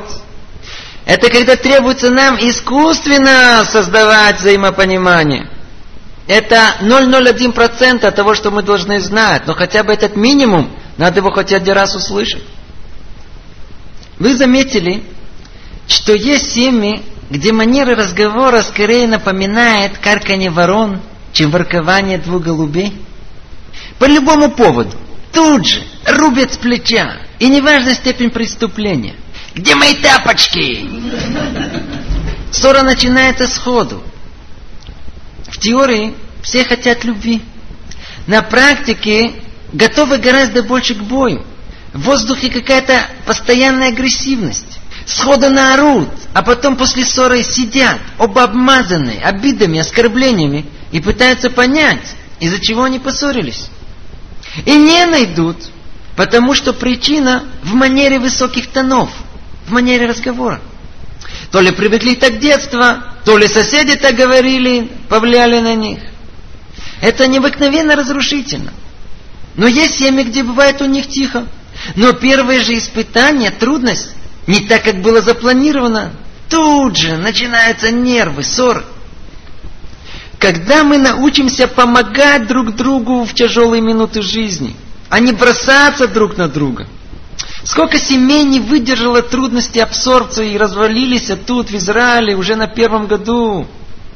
Это когда требуется нам искусственно создавать взаимопонимание. Это 0,01% того, что мы должны знать. Но хотя бы этот минимум, надо его хоть один раз услышать. Вы заметили, что есть семьи, где манера разговора скорее напоминает карканье ворон, чем воркование двух голубей? По любому поводу. Тут же рубят с плеча. И неважна степень преступления. Где мои тапочки? Ссора начинается сходу. В теории все хотят любви. На практике готовы гораздо больше к бою. В воздухе какая-то постоянная агрессивность. Сходу наорут, а потом после ссоры сидят, оба обмазанные обидами, оскорблениями, и пытаются понять, из-за чего они поссорились. И не найдут, потому что причина в манере высоких тонов, в манере разговора. То ли привыкли так детства, то ли соседи так говорили, повлияли на них. Это необыкновенно разрушительно. Но есть семьи, где бывает у них тихо. Но первое же испытание, трудность, не так, как было запланировано. Тут же начинаются нервы, ссоры. Когда мы научимся помогать друг другу в тяжелые минуты жизни, а не бросаться друг на друга. Сколько семей не выдержало трудности абсорбции и развалились тут, в Израиле, уже на 1-м году.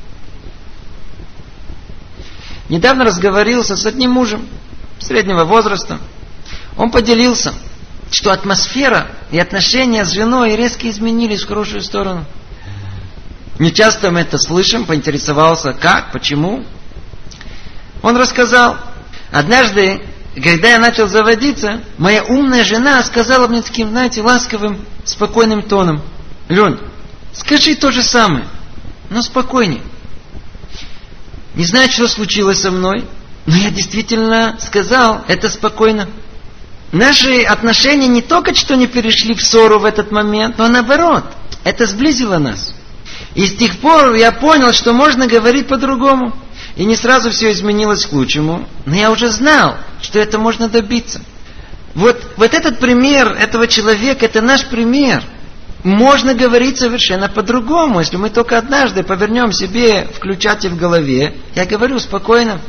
Недавно разговорился с одним мужем среднего возраста. Он поделился, что атмосфера и отношения с женой резко изменились в хорошую сторону. Не часто мы это слышим, поинтересовался, как, почему. Он рассказал, однажды, когда я начал заводиться, моя умная жена сказала мне таким, знаете, ласковым, спокойным тоном: Лень, скажи то же самое, но спокойнее. Не знаю, что случилось со мной, но я действительно сказал это спокойно. Наши отношения не только что не перешли в ссору в этот момент, но наоборот, это сблизило нас. И с тех пор я понял, что можно говорить по-другому. И не сразу все изменилось к лучшему, но я уже знал, что это можно добиться. Вот этот пример этого человека, это наш пример. Можно говорить совершенно по-другому, если мы только однажды повернем себе включатель в голове. Я говорю спокойно.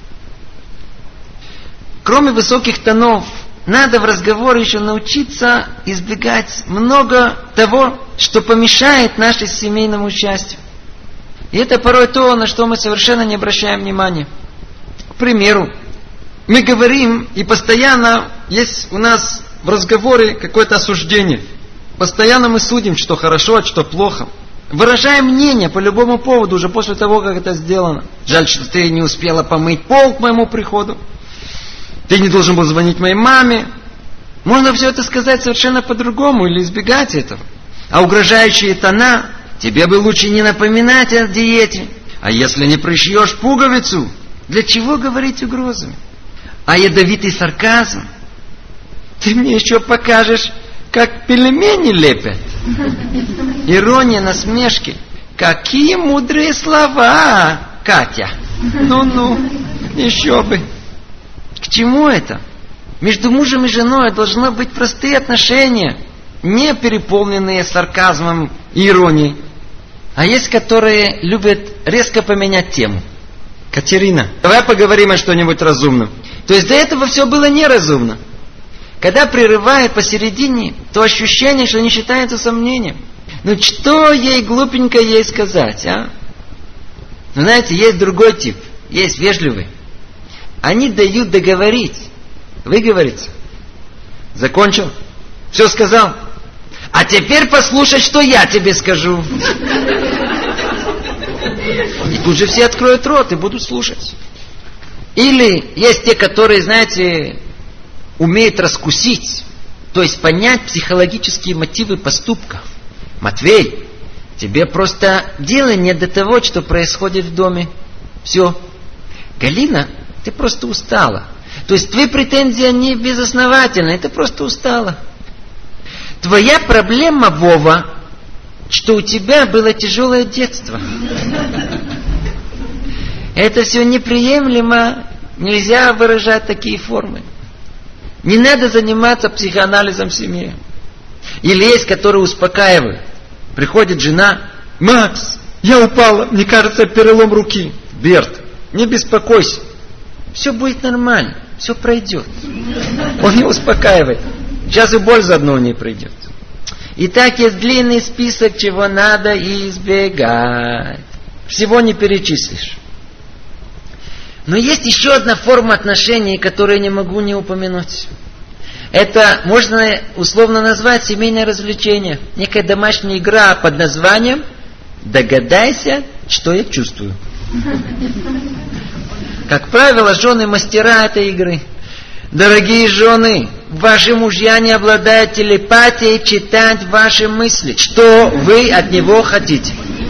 Кроме высоких тонов, надо в разговоре еще научиться избегать много того, что помешает нашему семейному счастью. И это порой то, на что мы совершенно не обращаем внимания. К примеру, мы говорим, и постоянно есть у нас в разговоре какое-то осуждение. Постоянно мы судим, что хорошо, а что плохо. Выражаем мнение по любому поводу уже после того, как это сделано. Жаль, что ты не успела помыть пол к моему приходу. Ты не должен был звонить моей маме. Можно все это сказать совершенно по-другому или избегать этого. А угрожающие тона: тебе бы лучше не напоминать о диете. А если не пришьешь пуговицу, для чего говорить угрозами? А ядовитый сарказм: ты мне еще покажешь, как пельмени лепят. Ирония, насмешки: какие мудрые слова, Катя. Ну-ну, еще бы. К чему это? Между мужем и женой должны быть простые отношения, не переполненные сарказмом и иронией. А есть, которые любят резко поменять тему. Катерина, давай поговорим о что-нибудь разумном. То есть до этого все было неразумно. Когда прерывает посередине, то ощущение, что не считается сомнением. Ну что ей глупенько ей сказать, а? Ну, знаете, есть другой тип, есть вежливый. Они дают договорить, выговориться. Закончил? Все сказал? А теперь послушай, что я тебе скажу. И тут же все откроют рот и будут слушать. Или есть те, которые, знаете, умеют раскусить, то есть понять психологические мотивы поступка. Матвей, тебе просто дело не до того, что происходит в доме. Все. Галина, ты просто устала. То есть твои претензии, они безосновательны, ты просто устала. Твоя проблема, Вова, что у тебя было тяжелое детство. Это все неприемлемо, нельзя выражать такие формы. Не надо заниматься психоанализом в семье. Или есть, которые успокаивают. Приходит жена: Макс, я упала, мне кажется, перелом руки. Берт, не беспокойся, все будет нормально, все пройдет. Он ее успокаивает. Сейчас и боль заодно у ней пройдет. Итак, есть длинный список, чего надо избегать. Всего не перечислишь. Но есть еще одна форма отношений, которую не могу не упомянуть. Это можно условно назвать семейное развлечение. Некая домашняя игра под названием «Догадайся, что я чувствую». Как правило, жены мастера этой игры. Дорогие жены, ваши мужья не обладают телепатией читать ваши мысли. Что вы от него хотите?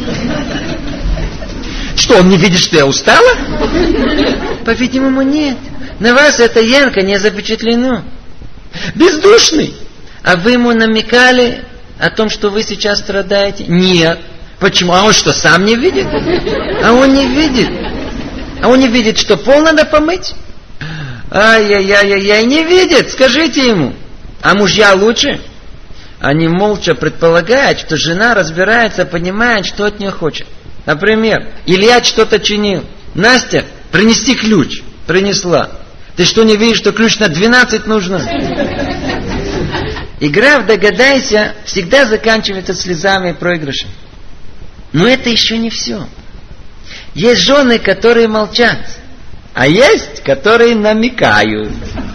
Что, он не видит, что я устала? По-видимому, нет. На вас это ярко не запечатлено. Бездушный. А вы ему намекали о том, что вы сейчас страдаете? Нет. Почему? А он что, сам не видит? А он не видит. А он не видит, что пол надо помыть? Ай-яй-яй-яй, не видит, скажите ему. А мужья лучше? Они молча предполагают, что жена разбирается, понимает, что от нее хочет. Например, Илья что-то чинил. Настя, принести ключ. Принесла. Ты что, не видишь, что ключ на 12 нужно? Игра в «Догадайся» всегда заканчивается слезами и проигрышем. Но это еще не все. Есть жены, которые молчат, а есть, которые намекают.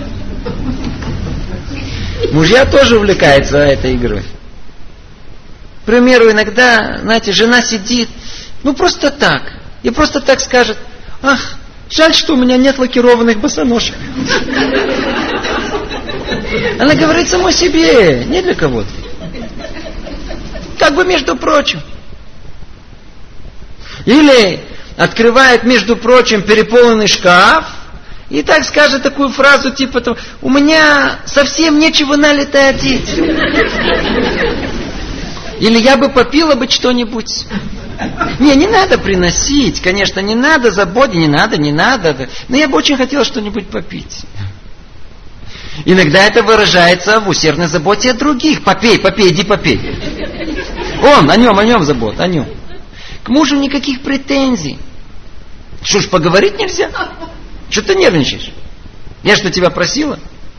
Мужья тоже увлекаются этой игрой. К примеру, иногда, знаете, жена сидит, просто так, и просто так скажет: ах, жаль, что у меня нет лакированных босоножек. Она говорит самой себе, не для кого-то. Как бы между прочим. Или открывает, между прочим, переполненный шкаф и так скажет такую фразу типа того: у меня совсем нечего на лето одеть. Или я бы попила бы что-нибудь. Не надо приносить, конечно, не надо заботить, не надо. Но я бы очень хотела что-нибудь попить. Иногда это выражается в усердной заботе о других. Попей, иди попей. О нем забота, о нем. К мужу никаких претензий. Что ж, поговорить нельзя? Что ты нервничаешь? Я что, тебя просила?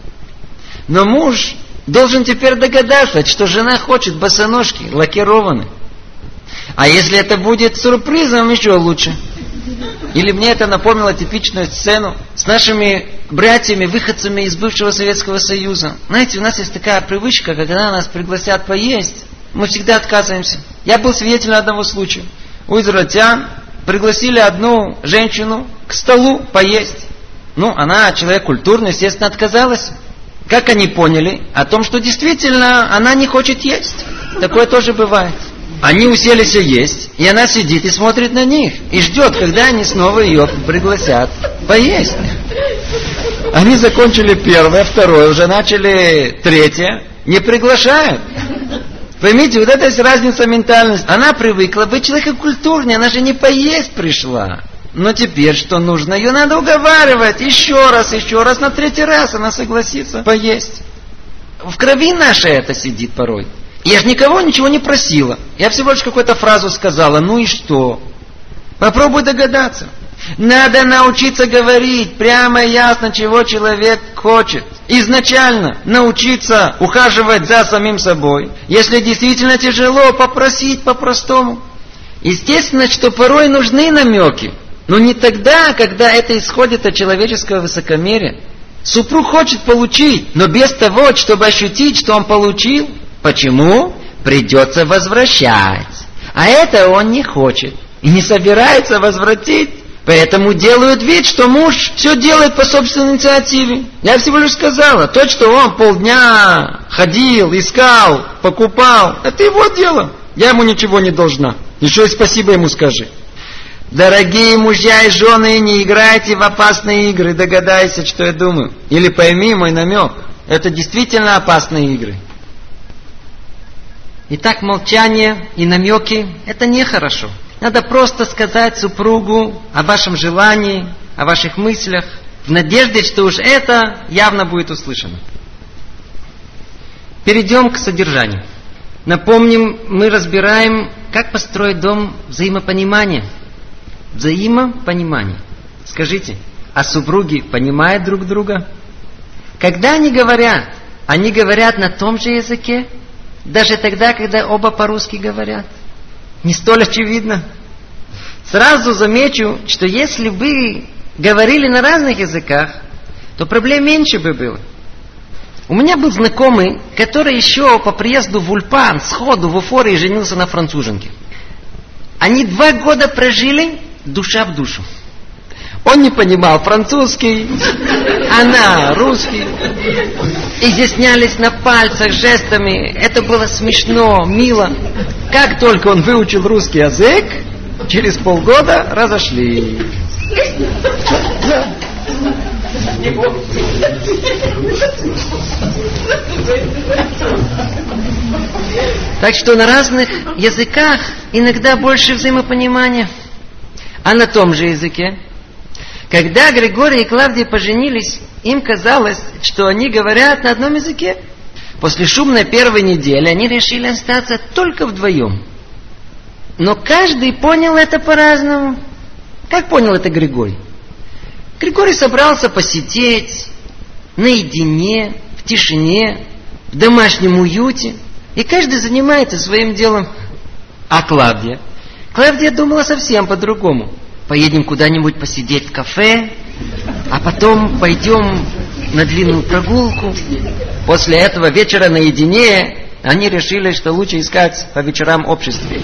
Но муж должен теперь догадаться, что жена хочет босоножки лакированные. А если это будет сюрпризом, еще лучше. Или мне это напомнило типичную сцену с нашими братьями-выходцами из бывшего Советского Союза. Знаете, у нас есть такая привычка, когда нас пригласят поесть, мы всегда отказываемся. Я был свидетелем одного случая. У израильтян пригласили одну женщину к столу поесть. Она, человек культурный, естественно, отказалась. Как они поняли? О том, что действительно она не хочет есть. Такое тоже бывает. Они уселись есть, и она сидит и смотрит на них. И ждет, когда они снова ее пригласят поесть. Они закончили первое, второе, уже начали третье. Не приглашают. Поймите, вот это есть разница ментальности. Она привыкла быть человеком культурнее, она же не поесть пришла. Но теперь что нужно? Ее надо уговаривать еще раз, на третий раз она согласится поесть. В крови нашей это сидит порой. Я же никого ничего не просила. Я всего лишь какую-то фразу сказала. Ну и что? Попробуй догадаться. Надо научиться говорить прямо и ясно, чего человек хочет. Изначально научиться ухаживать за самим собой. Если действительно тяжело, попросить по-простому. Естественно, что порой нужны намеки. Но не тогда, когда это исходит от человеческого высокомерия. Супруг хочет получить, но без того, чтобы ощутить, что он получил. Почему? Придется возвращать. А это он не хочет. И не собирается возвратить. Поэтому делают вид, что муж все делает по собственной инициативе. Я всего лишь сказала, то, что он полдня ходил, искал, покупал, это его дело. Я ему ничего не должна. Еще и спасибо ему скажи. Дорогие мужья и жены, не играйте в опасные игры. Догадайся, что я думаю. Или пойми мой намек. Это действительно опасные игры. Итак, молчание и намеки – это нехорошо. Надо просто сказать супругу о вашем желании, о ваших мыслях, в надежде, что уж это явно будет услышано. Перейдем к содержанию. Напомним, мы разбираем, как построить дом взаимопонимания. Взаимопонимание. Скажите, а супруги понимают друг друга? Когда они говорят на том же языке? Даже тогда, когда оба по-русски говорят? Не столь очевидно. Сразу замечу, что если бы говорили на разных языках, то проблем меньше бы было. У меня был знакомый, который еще по приезду в Ульпан сходу в эйфории женился на француженке. Они 2 года прожили душа в душу. Он не понимал французский, она русский. Изъяснялись на пальцах, жестами. Это было смешно, мило. Как только он выучил русский язык, через полгода разошлись. Так что на разных языках иногда больше взаимопонимания. А на том же языке? Когда Григорий и Клавдия поженились, им казалось, что они говорят на одном языке. После шумной первой недели они решили остаться только вдвоем. Но каждый понял это по-разному. Как понял это Григорий? Григорий собрался посидеть наедине, в тишине, в домашнем уюте. И каждый занимается своим делом. А Клавдия? Клавдия думала совсем по-другому. Поедем куда-нибудь посидеть в кафе, а потом пойдем на длинную прогулку. После этого вечера наедине они решили, что лучше искать по вечерам общество.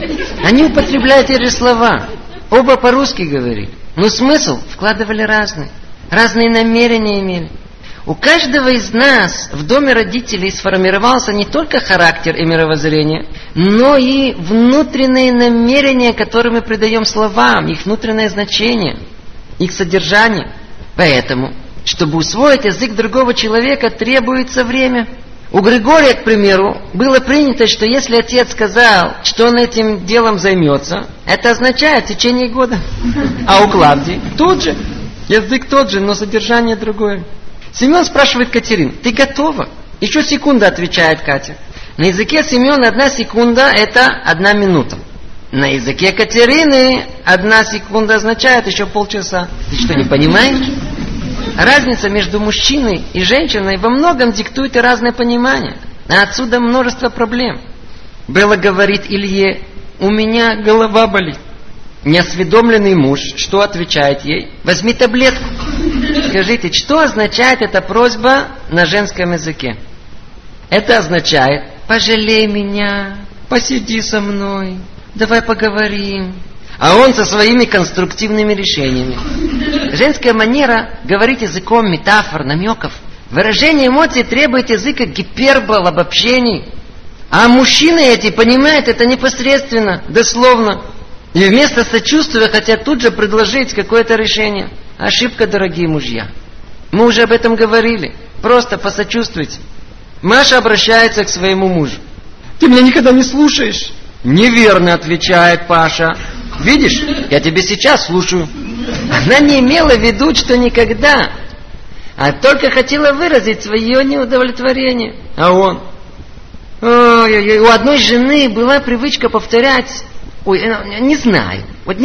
Они употребляют те же слова. Оба по-русски говорили. Но смысл вкладывали разный. Разные намерения имели. У каждого из нас в доме родителей сформировался не только характер и мировоззрение, но и внутренние намерения, которые мы придаем словам, их внутреннее значение, их содержание. Поэтому, чтобы усвоить язык другого человека, требуется время. У Григория, к примеру, было принято, что если отец сказал, что он этим делом займется, это означает в течение года. А у Клавдии тут же. Язык тот же, но содержание другое. Семен спрашивает Катерину: ты готова? Еще секунда, отвечает Катя. На языке Семена 1 секунда это 1 минута. На языке Катерины 1 секунда означает еще полчаса. Ты что, не понимаешь? Разница между мужчиной и женщиной во многом диктует и разное понимание. А отсюда множество проблем. Белла говорит Илье: у меня голова болит. Неосведомленный муж что отвечает ей? Возьми таблетку. Скажите, что означает эта просьба на женском языке? Это означает: пожалей меня, посиди со мной, давай поговорим. А он со своими конструктивными решениями. Женская манера говорить языком метафор, намеков. Выражение эмоций требует языка гипербол, обобщений. А мужчины эти понимают это непосредственно, дословно. И вместо сочувствия хотят тут же предложить какое-то решение. Ошибка, дорогие мужья. Мы уже об этом говорили. Просто посочувствуйте. Маша обращается к своему мужу: ты меня никогда не слушаешь. Неверно, отвечает Паша. Видишь, я тебя сейчас слушаю. Она не имела в виду, что никогда, а только хотела выразить свое неудовлетворение. А он: ой-ой-ой, у одной жены была привычка повторять: ой, не знаю.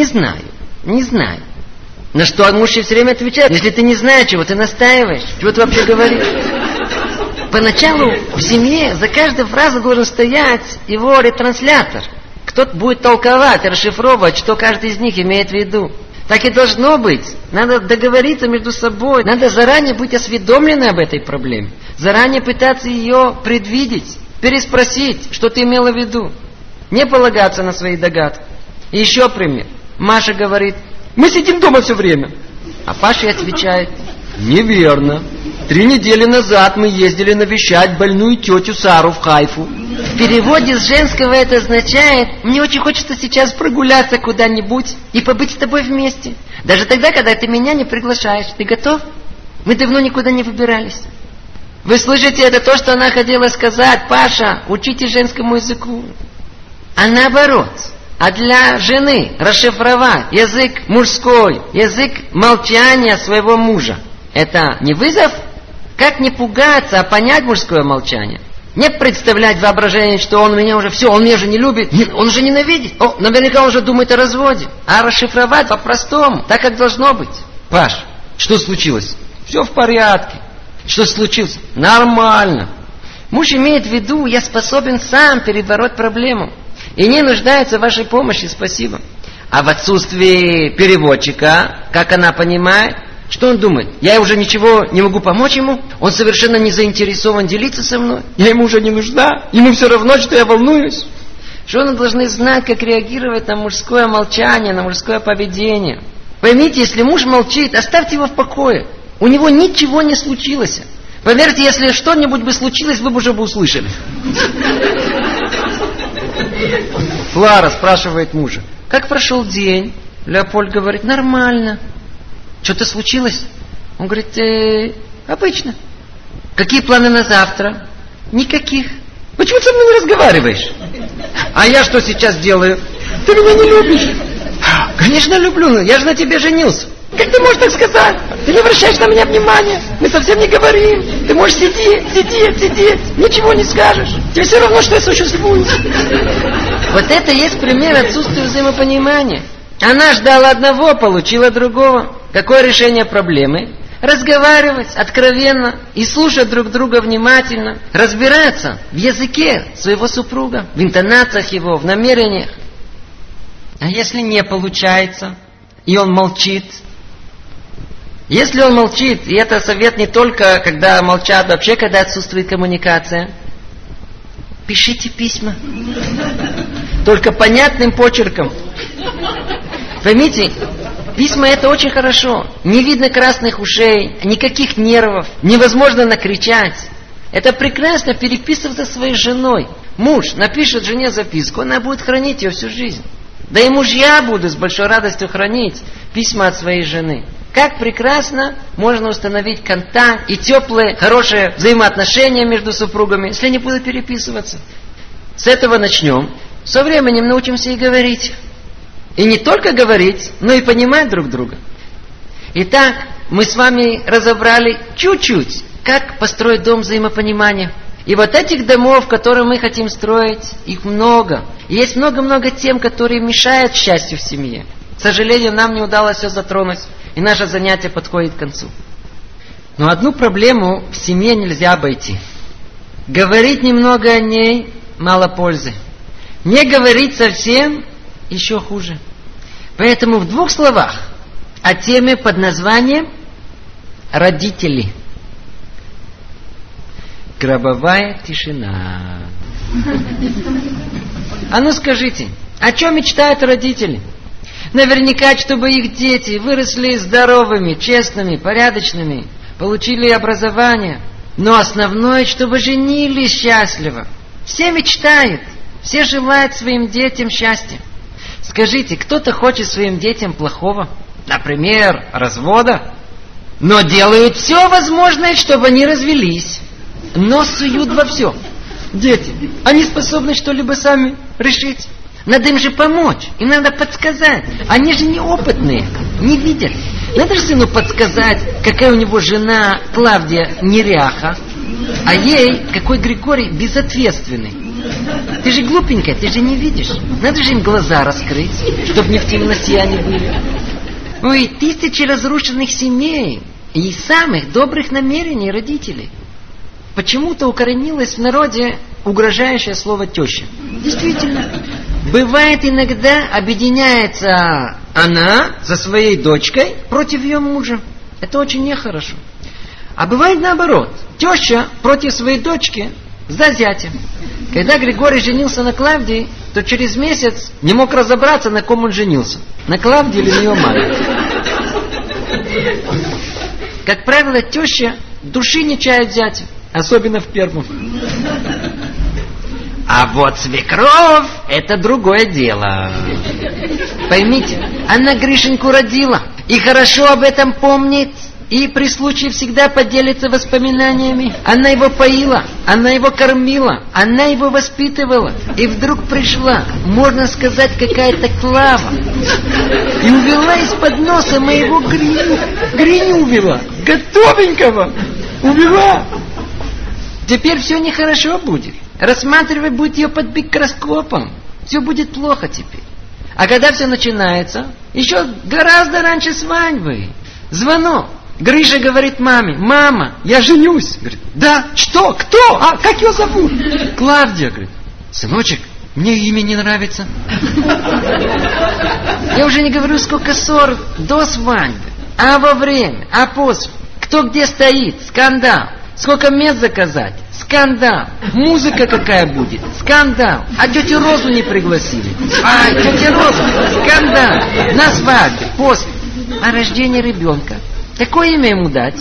На что муж все время отвечает: если ты не знаешь, чего ты настаиваешь, чего ты вообще говоришь. Поначалу в семье за каждой фразой должен стоять его ретранслятор. Кто-то будет толковать, расшифровывать, что каждый из них имеет в виду. Так и должно быть. Надо договориться между собой. Надо заранее быть осведомлены об этой проблеме. Заранее пытаться ее предвидеть, переспросить, что ты имела в виду. Не полагаться на свои догадки. И еще пример. Маша говорит: мы сидим дома все время. А Паша отвечает: неверно. 3 недели назад мы ездили навещать больную тетю Сару в Хайфу. В переводе с женского это означает: мне очень хочется сейчас прогуляться куда-нибудь и побыть с тобой вместе. Даже тогда, когда ты меня не приглашаешь. Ты готов? Мы давно никуда не выбирались. Вы слышите, это то, что она хотела сказать. Паша, учите женскому языку. А наоборот. А для жены расшифровать язык мужской, язык молчания своего мужа — это не вызов? Как не пугаться, а понять мужское молчание? Не представлять воображение, что он меня уже все, он меня уже не любит. Нет, он же ненавидит. О, наверняка он уже думает о разводе. А расшифровать по-простому, так как должно быть. Паш, что случилось? Все в порядке. Что случилось? Нормально. Муж имеет в виду, я способен сам перебороть проблему. И не нуждается в вашей помощи, спасибо. А в отсутствии переводчика, как она понимает, что он думает? Я уже ничего не могу помочь ему? Он совершенно не заинтересован делиться со мной? Я ему уже не нужна? Ему все равно, что я волнуюсь? Жены должны знать, как реагировать на мужское молчание, на мужское поведение. Поймите, если муж молчит, оставьте его в покое. У него ничего не случилось. Поверьте, если что-нибудь бы случилось, вы бы уже услышали. Клара спрашивает мужа: как прошел день? Леопольд говорит: нормально. Что-то случилось? Он говорит: обычно. Какие планы на завтра? Никаких. Почему ты со мной не разговариваешь? А я что сейчас делаю? Ты меня не любишь. Конечно люблю, но я же на тебе женился. Как ты можешь так сказать? Ты не обращаешь на меня внимания. Мы совсем не говорим. Ты можешь сидеть. Ничего не скажешь. Тебе все равно, что я существую. Вот это и есть пример отсутствия взаимопонимания. Она ждала одного, получила другого. Какое решение проблемы? Разговаривать откровенно и слушать друг друга внимательно. Разбираться в языке своего супруга, в интонациях его, в намерениях. А если не получается, и он молчит? Если он молчит, и это совет не только, когда молчат, вообще, когда отсутствует коммуникация, пишите письма. Только понятным почерком. Поймите, письма это очень хорошо. Не видно красных ушей, никаких нервов, невозможно накричать. Это прекрасно переписываться со своей женой. Муж напишет жене записку, она будет хранить ее всю жизнь. Да и мужья будут с большой радостью хранить письма от своей жены. Как прекрасно можно установить контакт и теплые, хорошие взаимоотношения между супругами, если они будут переписываться. С этого начнем. Со временем научимся и говорить. И не только говорить, но и понимать друг друга. Итак, мы с вами разобрали чуть-чуть, как построить дом взаимопонимания. И вот этих домов, которые мы хотим строить, их много. И есть много-много тем, которые мешают счастью в семье. К сожалению, нам не удалось все затронуть, и наше занятие подходит к концу. Но одну проблему в семье нельзя обойти. Говорить немного о ней мало пользы. Не говорить совсем еще хуже. Поэтому в 2 словах о теме под названием «Родители». Гробовая тишина. А ну скажите, о чем мечтают родители? Наверняка, чтобы их дети выросли здоровыми, честными, порядочными, получили образование. Но основное, чтобы женились счастливо. Все мечтают, все желают своим детям счастья. Скажите, кто-то хочет своим детям плохого? Например, развода? Но делают все возможное, чтобы они развелись. Нос суют во все. Дети, они способны что-либо сами решить. Надо им же помочь, им надо подсказать. Они же неопытные, не видят. Надо же сыну подсказать, какая у него жена Клавдия неряха, а ей какой Григорий безответственный. Ты же глупенькая, ты же не видишь. Надо же им глаза раскрыть, чтобы не в темноте они были. Ой, тысячи разрушенных семей и самых добрых намерений родителей. Почему-то укоренилось в народе угрожающее слово теща. Действительно. Бывает иногда объединяется она со своей дочкой против ее мужа. Это очень нехорошо. А бывает наоборот. Теща против своей дочки за зятя. Когда Григорий женился на Клавдии, то через месяц не мог разобраться, на ком он женился. На Клавдии или на ее маме. Как правило, теща души не чает зятя. Особенно в первом. А вот свекровь — это другое дело. Поймите, она Гришеньку родила. И хорошо об этом помнит. И при случае всегда поделится воспоминаниями. Она его поила, она его кормила, она его воспитывала. И вдруг пришла, можно сказать, какая-то Клава. И увела из-под носа моего Гриню. Гриню увела. Готовенького. Увела. Теперь все нехорошо будет. Рассматривать будет ее под микроскопом. Все будет плохо теперь. А когда все начинается, еще гораздо раньше свадьбы. Звонок. Гриша говорит маме: мама, я женюсь. Говорит: да, что, кто, как ее зовут? Клавдия. Говорит: сыночек, мне имя не нравится. Я уже не говорю, сколько ссор до свадьбы, а во время, а после. Кто где стоит, скандал. Сколько мест заказать, скандал. Музыка какая будет, скандал. А тетю Розу не пригласили. Тетя Роза, скандал. На свадьбе, после. А рождение ребенка, какое имя ему дать?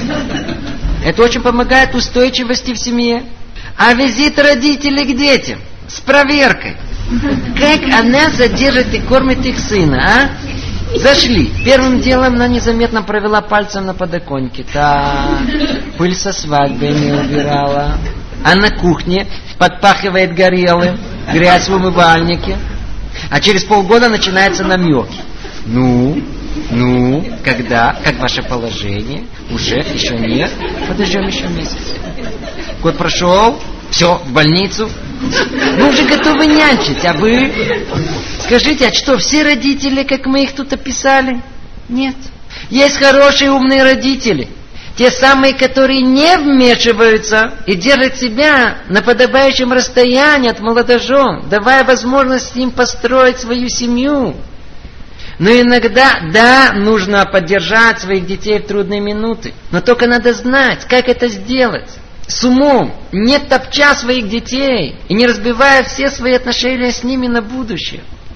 Это очень помогает устойчивости в семье. А визит родителей к детям с проверкой. Как она содержит и кормит их сына, Зашли. Первым делом она незаметно провела пальцем на подоконнике. Так, пыль со свадьбы не убирала. А на кухне подпахивает горелым, грязь в умывальнике. А через полгода начинается намек. Ну, когда? Как ваше положение? Уже? Еще нет? Подождем еще месяц. Год прошел, все, в больницу. Мы уже готовы нянчить, а вы? Скажите, а что, все родители, как мы их тут описали? Нет. Есть хорошие умные родители. Те самые, которые не вмешиваются и держат себя на подобающем расстоянии от молодожен, давая возможность им построить свою семью. Но иногда, да, нужно поддержать своих детей в трудные минуты. Но только надо знать, как это сделать. С умом, не топча своих детей и не разбивая все свои отношения с ними на будущее.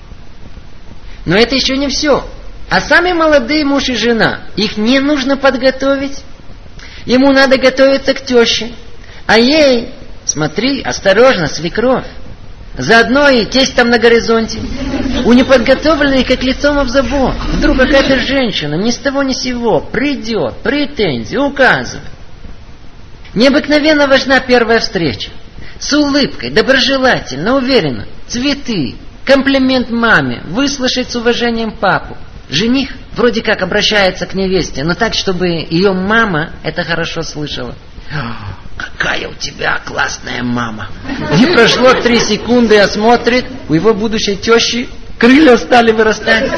Но это еще не все. А сами молодые муж и жена, их не нужно подготовить. Ему надо готовиться к теще. А ей, смотри, осторожно, свекровь. Заодно и тесть там на горизонте. У неподготовленных как лицом об забор. Вдруг какая-то женщина ни с того ни с сего придет, претензии указывает. Необыкновенно важна первая встреча. С улыбкой, доброжелательно, уверенно. Цветы, комплимент маме, выслушать с уважением папу. Жених вроде как обращается к невесте, но так, чтобы ее мама это хорошо слышала. Какая у тебя классная мама. Не прошло 3 секунды, а смотрит, у его будущей тещи крылья стали вырастать.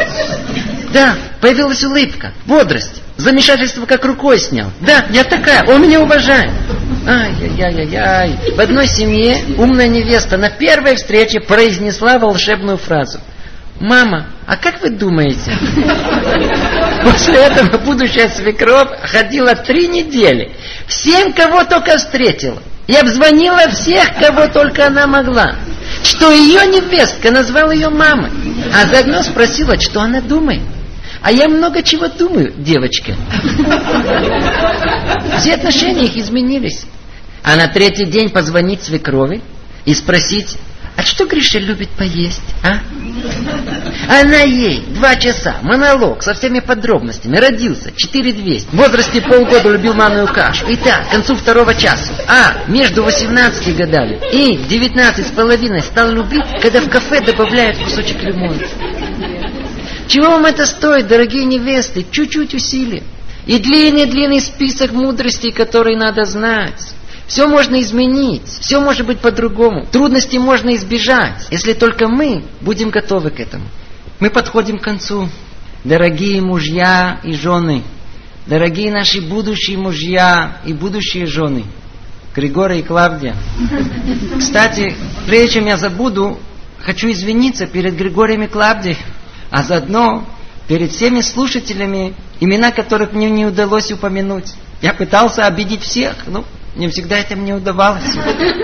Да, появилась улыбка, бодрость. Замешательство как рукой снял. Да, я такая, он меня уважает. Ай-яй-яй-яй. В одной семье умная невеста на первой встрече произнесла волшебную фразу. Мама, а как вы думаете? После этого будущая свекровь ходила 3 недели. Всем, кого только встретила. И обзвонила всех, кого только она могла. Что ее невестка назвала ее мамой. А заодно спросила, что она думает. А я много чего думаю, девочка. Все отношения их изменились. А на 3-й день позвонить свекрови и спросить, а что Гриша любит поесть, Она ей 2 часа, монолог со всеми подробностями. Родился, 4200, в возрасте полгода любил манную кашу. Итак, к концу 2-го часа, между 18 годами и 19,5 стал любить, когда в кафе добавляют кусочек лимона. Чего вам это стоит, дорогие невесты? Чуть-чуть усилий. И длинный список мудростей, которые надо знать. Все можно изменить, все может быть по-другому. Трудностей можно избежать, если только мы будем готовы к этому. Мы подходим к концу. Дорогие мужья и жены, дорогие наши будущие мужья и будущие жены, Григорий и Клавдия. Кстати, прежде чем я забуду, хочу извиниться перед Григорием и Клавдией, а заодно перед всеми слушателями, имена которых мне не удалось упомянуть. Я пытался обидеть всех, но не всегда это мне удавалось.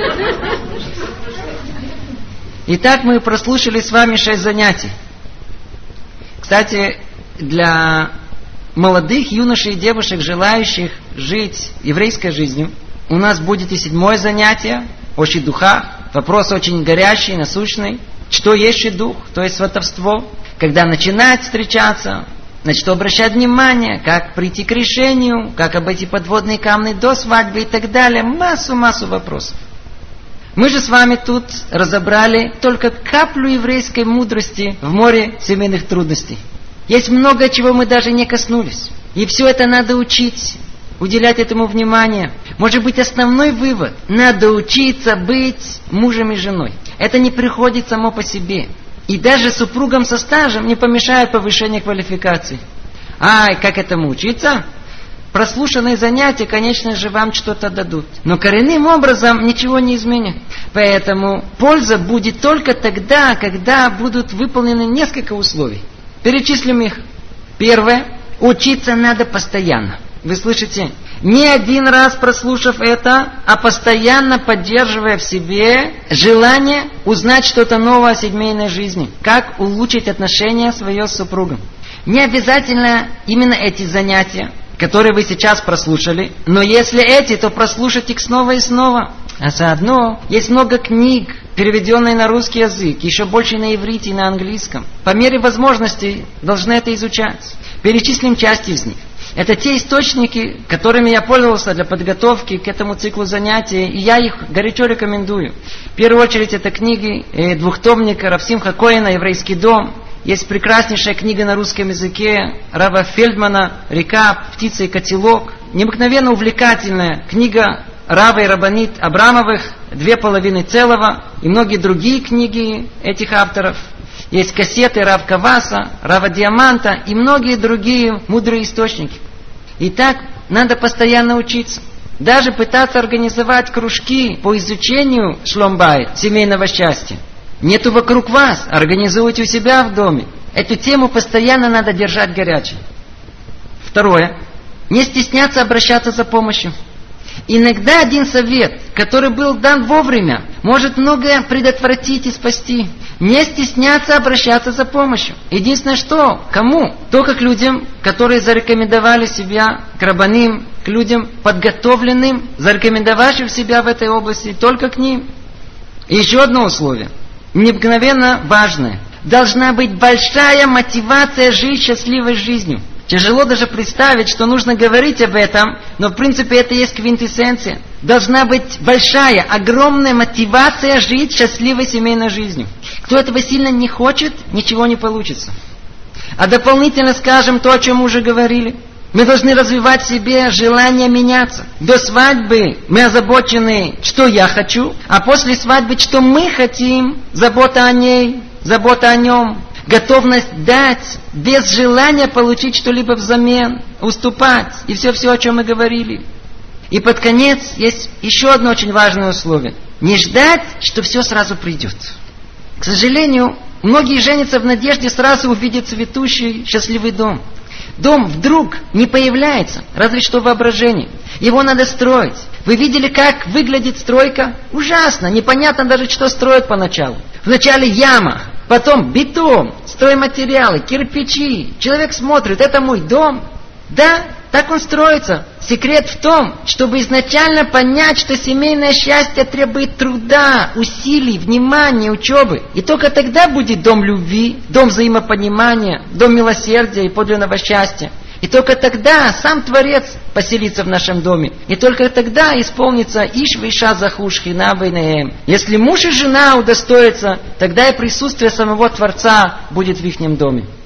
Итак, мы прослушали с вами 6 занятий. Кстати, для молодых юношей и девушек, желающих жить еврейской жизнью, у нас будет и 7-е занятие о шидухах. Вопрос очень горячий, насущный. Что есть шидух, то есть сватовство. Когда начинать встречаться, на что обращать внимание, как прийти к решению, как обойти подводные камни до свадьбы и так далее. Массу вопросов. Мы же с вами тут разобрали только каплю еврейской мудрости в море семейных трудностей. Есть много чего мы даже не коснулись. И все это надо учить. уделять этому внимание. Может быть, основной вывод: надо учиться быть мужем и женой. Это не приходит само по себе. И даже супругам со стажем не помешает повышение квалификации. Как этому учиться? Прослушанные занятия, конечно же, вам что-то дадут. Но коренным образом ничего не изменят. Поэтому польза будет только тогда, когда будут выполнены несколько условий. Перечислим их. Первое. Учиться надо постоянно. Вы слышите? Не один раз прослушав это, а постоянно поддерживая в себе желание узнать что-то новое о семейной жизни. Как улучшить отношения свое с супругом. Не обязательно именно эти занятия, которые вы сейчас прослушали, но если эти, то прослушать их снова и снова. А заодно есть много книг, переведенные на русский язык, еще больше на иврите и на английском. По мере возможностей должны это изучать. Перечислим части из них. Это те источники, которыми я пользовался для подготовки к этому циклу занятий, и я их горячо рекомендую. В первую очередь это книги двухтомника Рав Симха Коэна «Еврейский дом». Есть прекраснейшая книга на русском языке Рава Фельдмана «Река, птица и котелок». Необыкновенно увлекательная книга Рава и Рабанит Абрамовых «2,5 целого» и многие другие книги этих авторов. Есть кассеты Рав Каваса, Рава Диаманта и многие другие мудрые источники. Итак, надо постоянно учиться. Даже пытаться организовать кружки по изучению шлом-байт, семейного счастья. Нету вокруг вас, организуйте у себя в доме. Эту тему постоянно надо держать горячей. Второе. Не стесняться обращаться за помощью. Иногда один совет, который был дан вовремя, может многое предотвратить и спасти. Не стесняться обращаться за помощью. Единственное что, кому? Только к людям, которые зарекомендовали себя, к рабаним, к людям подготовленным, зарекомендовавшим себя в этой области, только к ним. И еще одно условие, необыкновенно важное. Должна быть большая мотивация жить счастливой жизнью. Тяжело даже представить, что нужно говорить об этом, но в принципе это и есть квинтэссенция. Должна быть большая, огромная мотивация жить счастливой семейной жизнью. Кто этого сильно не хочет, ничего не получится. А дополнительно скажем то, о чем мы уже говорили. Мы должны развивать в себе желание меняться. До свадьбы мы озабочены, что я хочу, а после свадьбы, что мы хотим, забота о ней, забота о нем. Готовность дать, без желания получить что-либо взамен, уступать. И все, о чем мы говорили. И под конец есть еще одно очень важное условие. Не ждать, что все сразу придет. К сожалению, многие женятся в надежде сразу увидеть цветущий, счастливый дом. Дом вдруг не появляется, разве что воображение. Его надо строить. Вы видели, как выглядит стройка? Ужасно, непонятно даже, что строят поначалу. Вначале яма, потом бетон, стройматериалы, кирпичи. Человек смотрит, это мой дом. Да, так он строится. Секрет в том, чтобы изначально понять, что семейное счастье требует труда, усилий, внимания, учебы. И только тогда будет дом любви, дом взаимопонимания, дом милосердия и подлинного счастья. И только тогда сам Творец поселится в нашем доме. И только тогда исполнится Иш виша захуш хина бейнеем. Если муж и жена удостоятся, тогда и присутствие самого Творца будет в ихнем доме.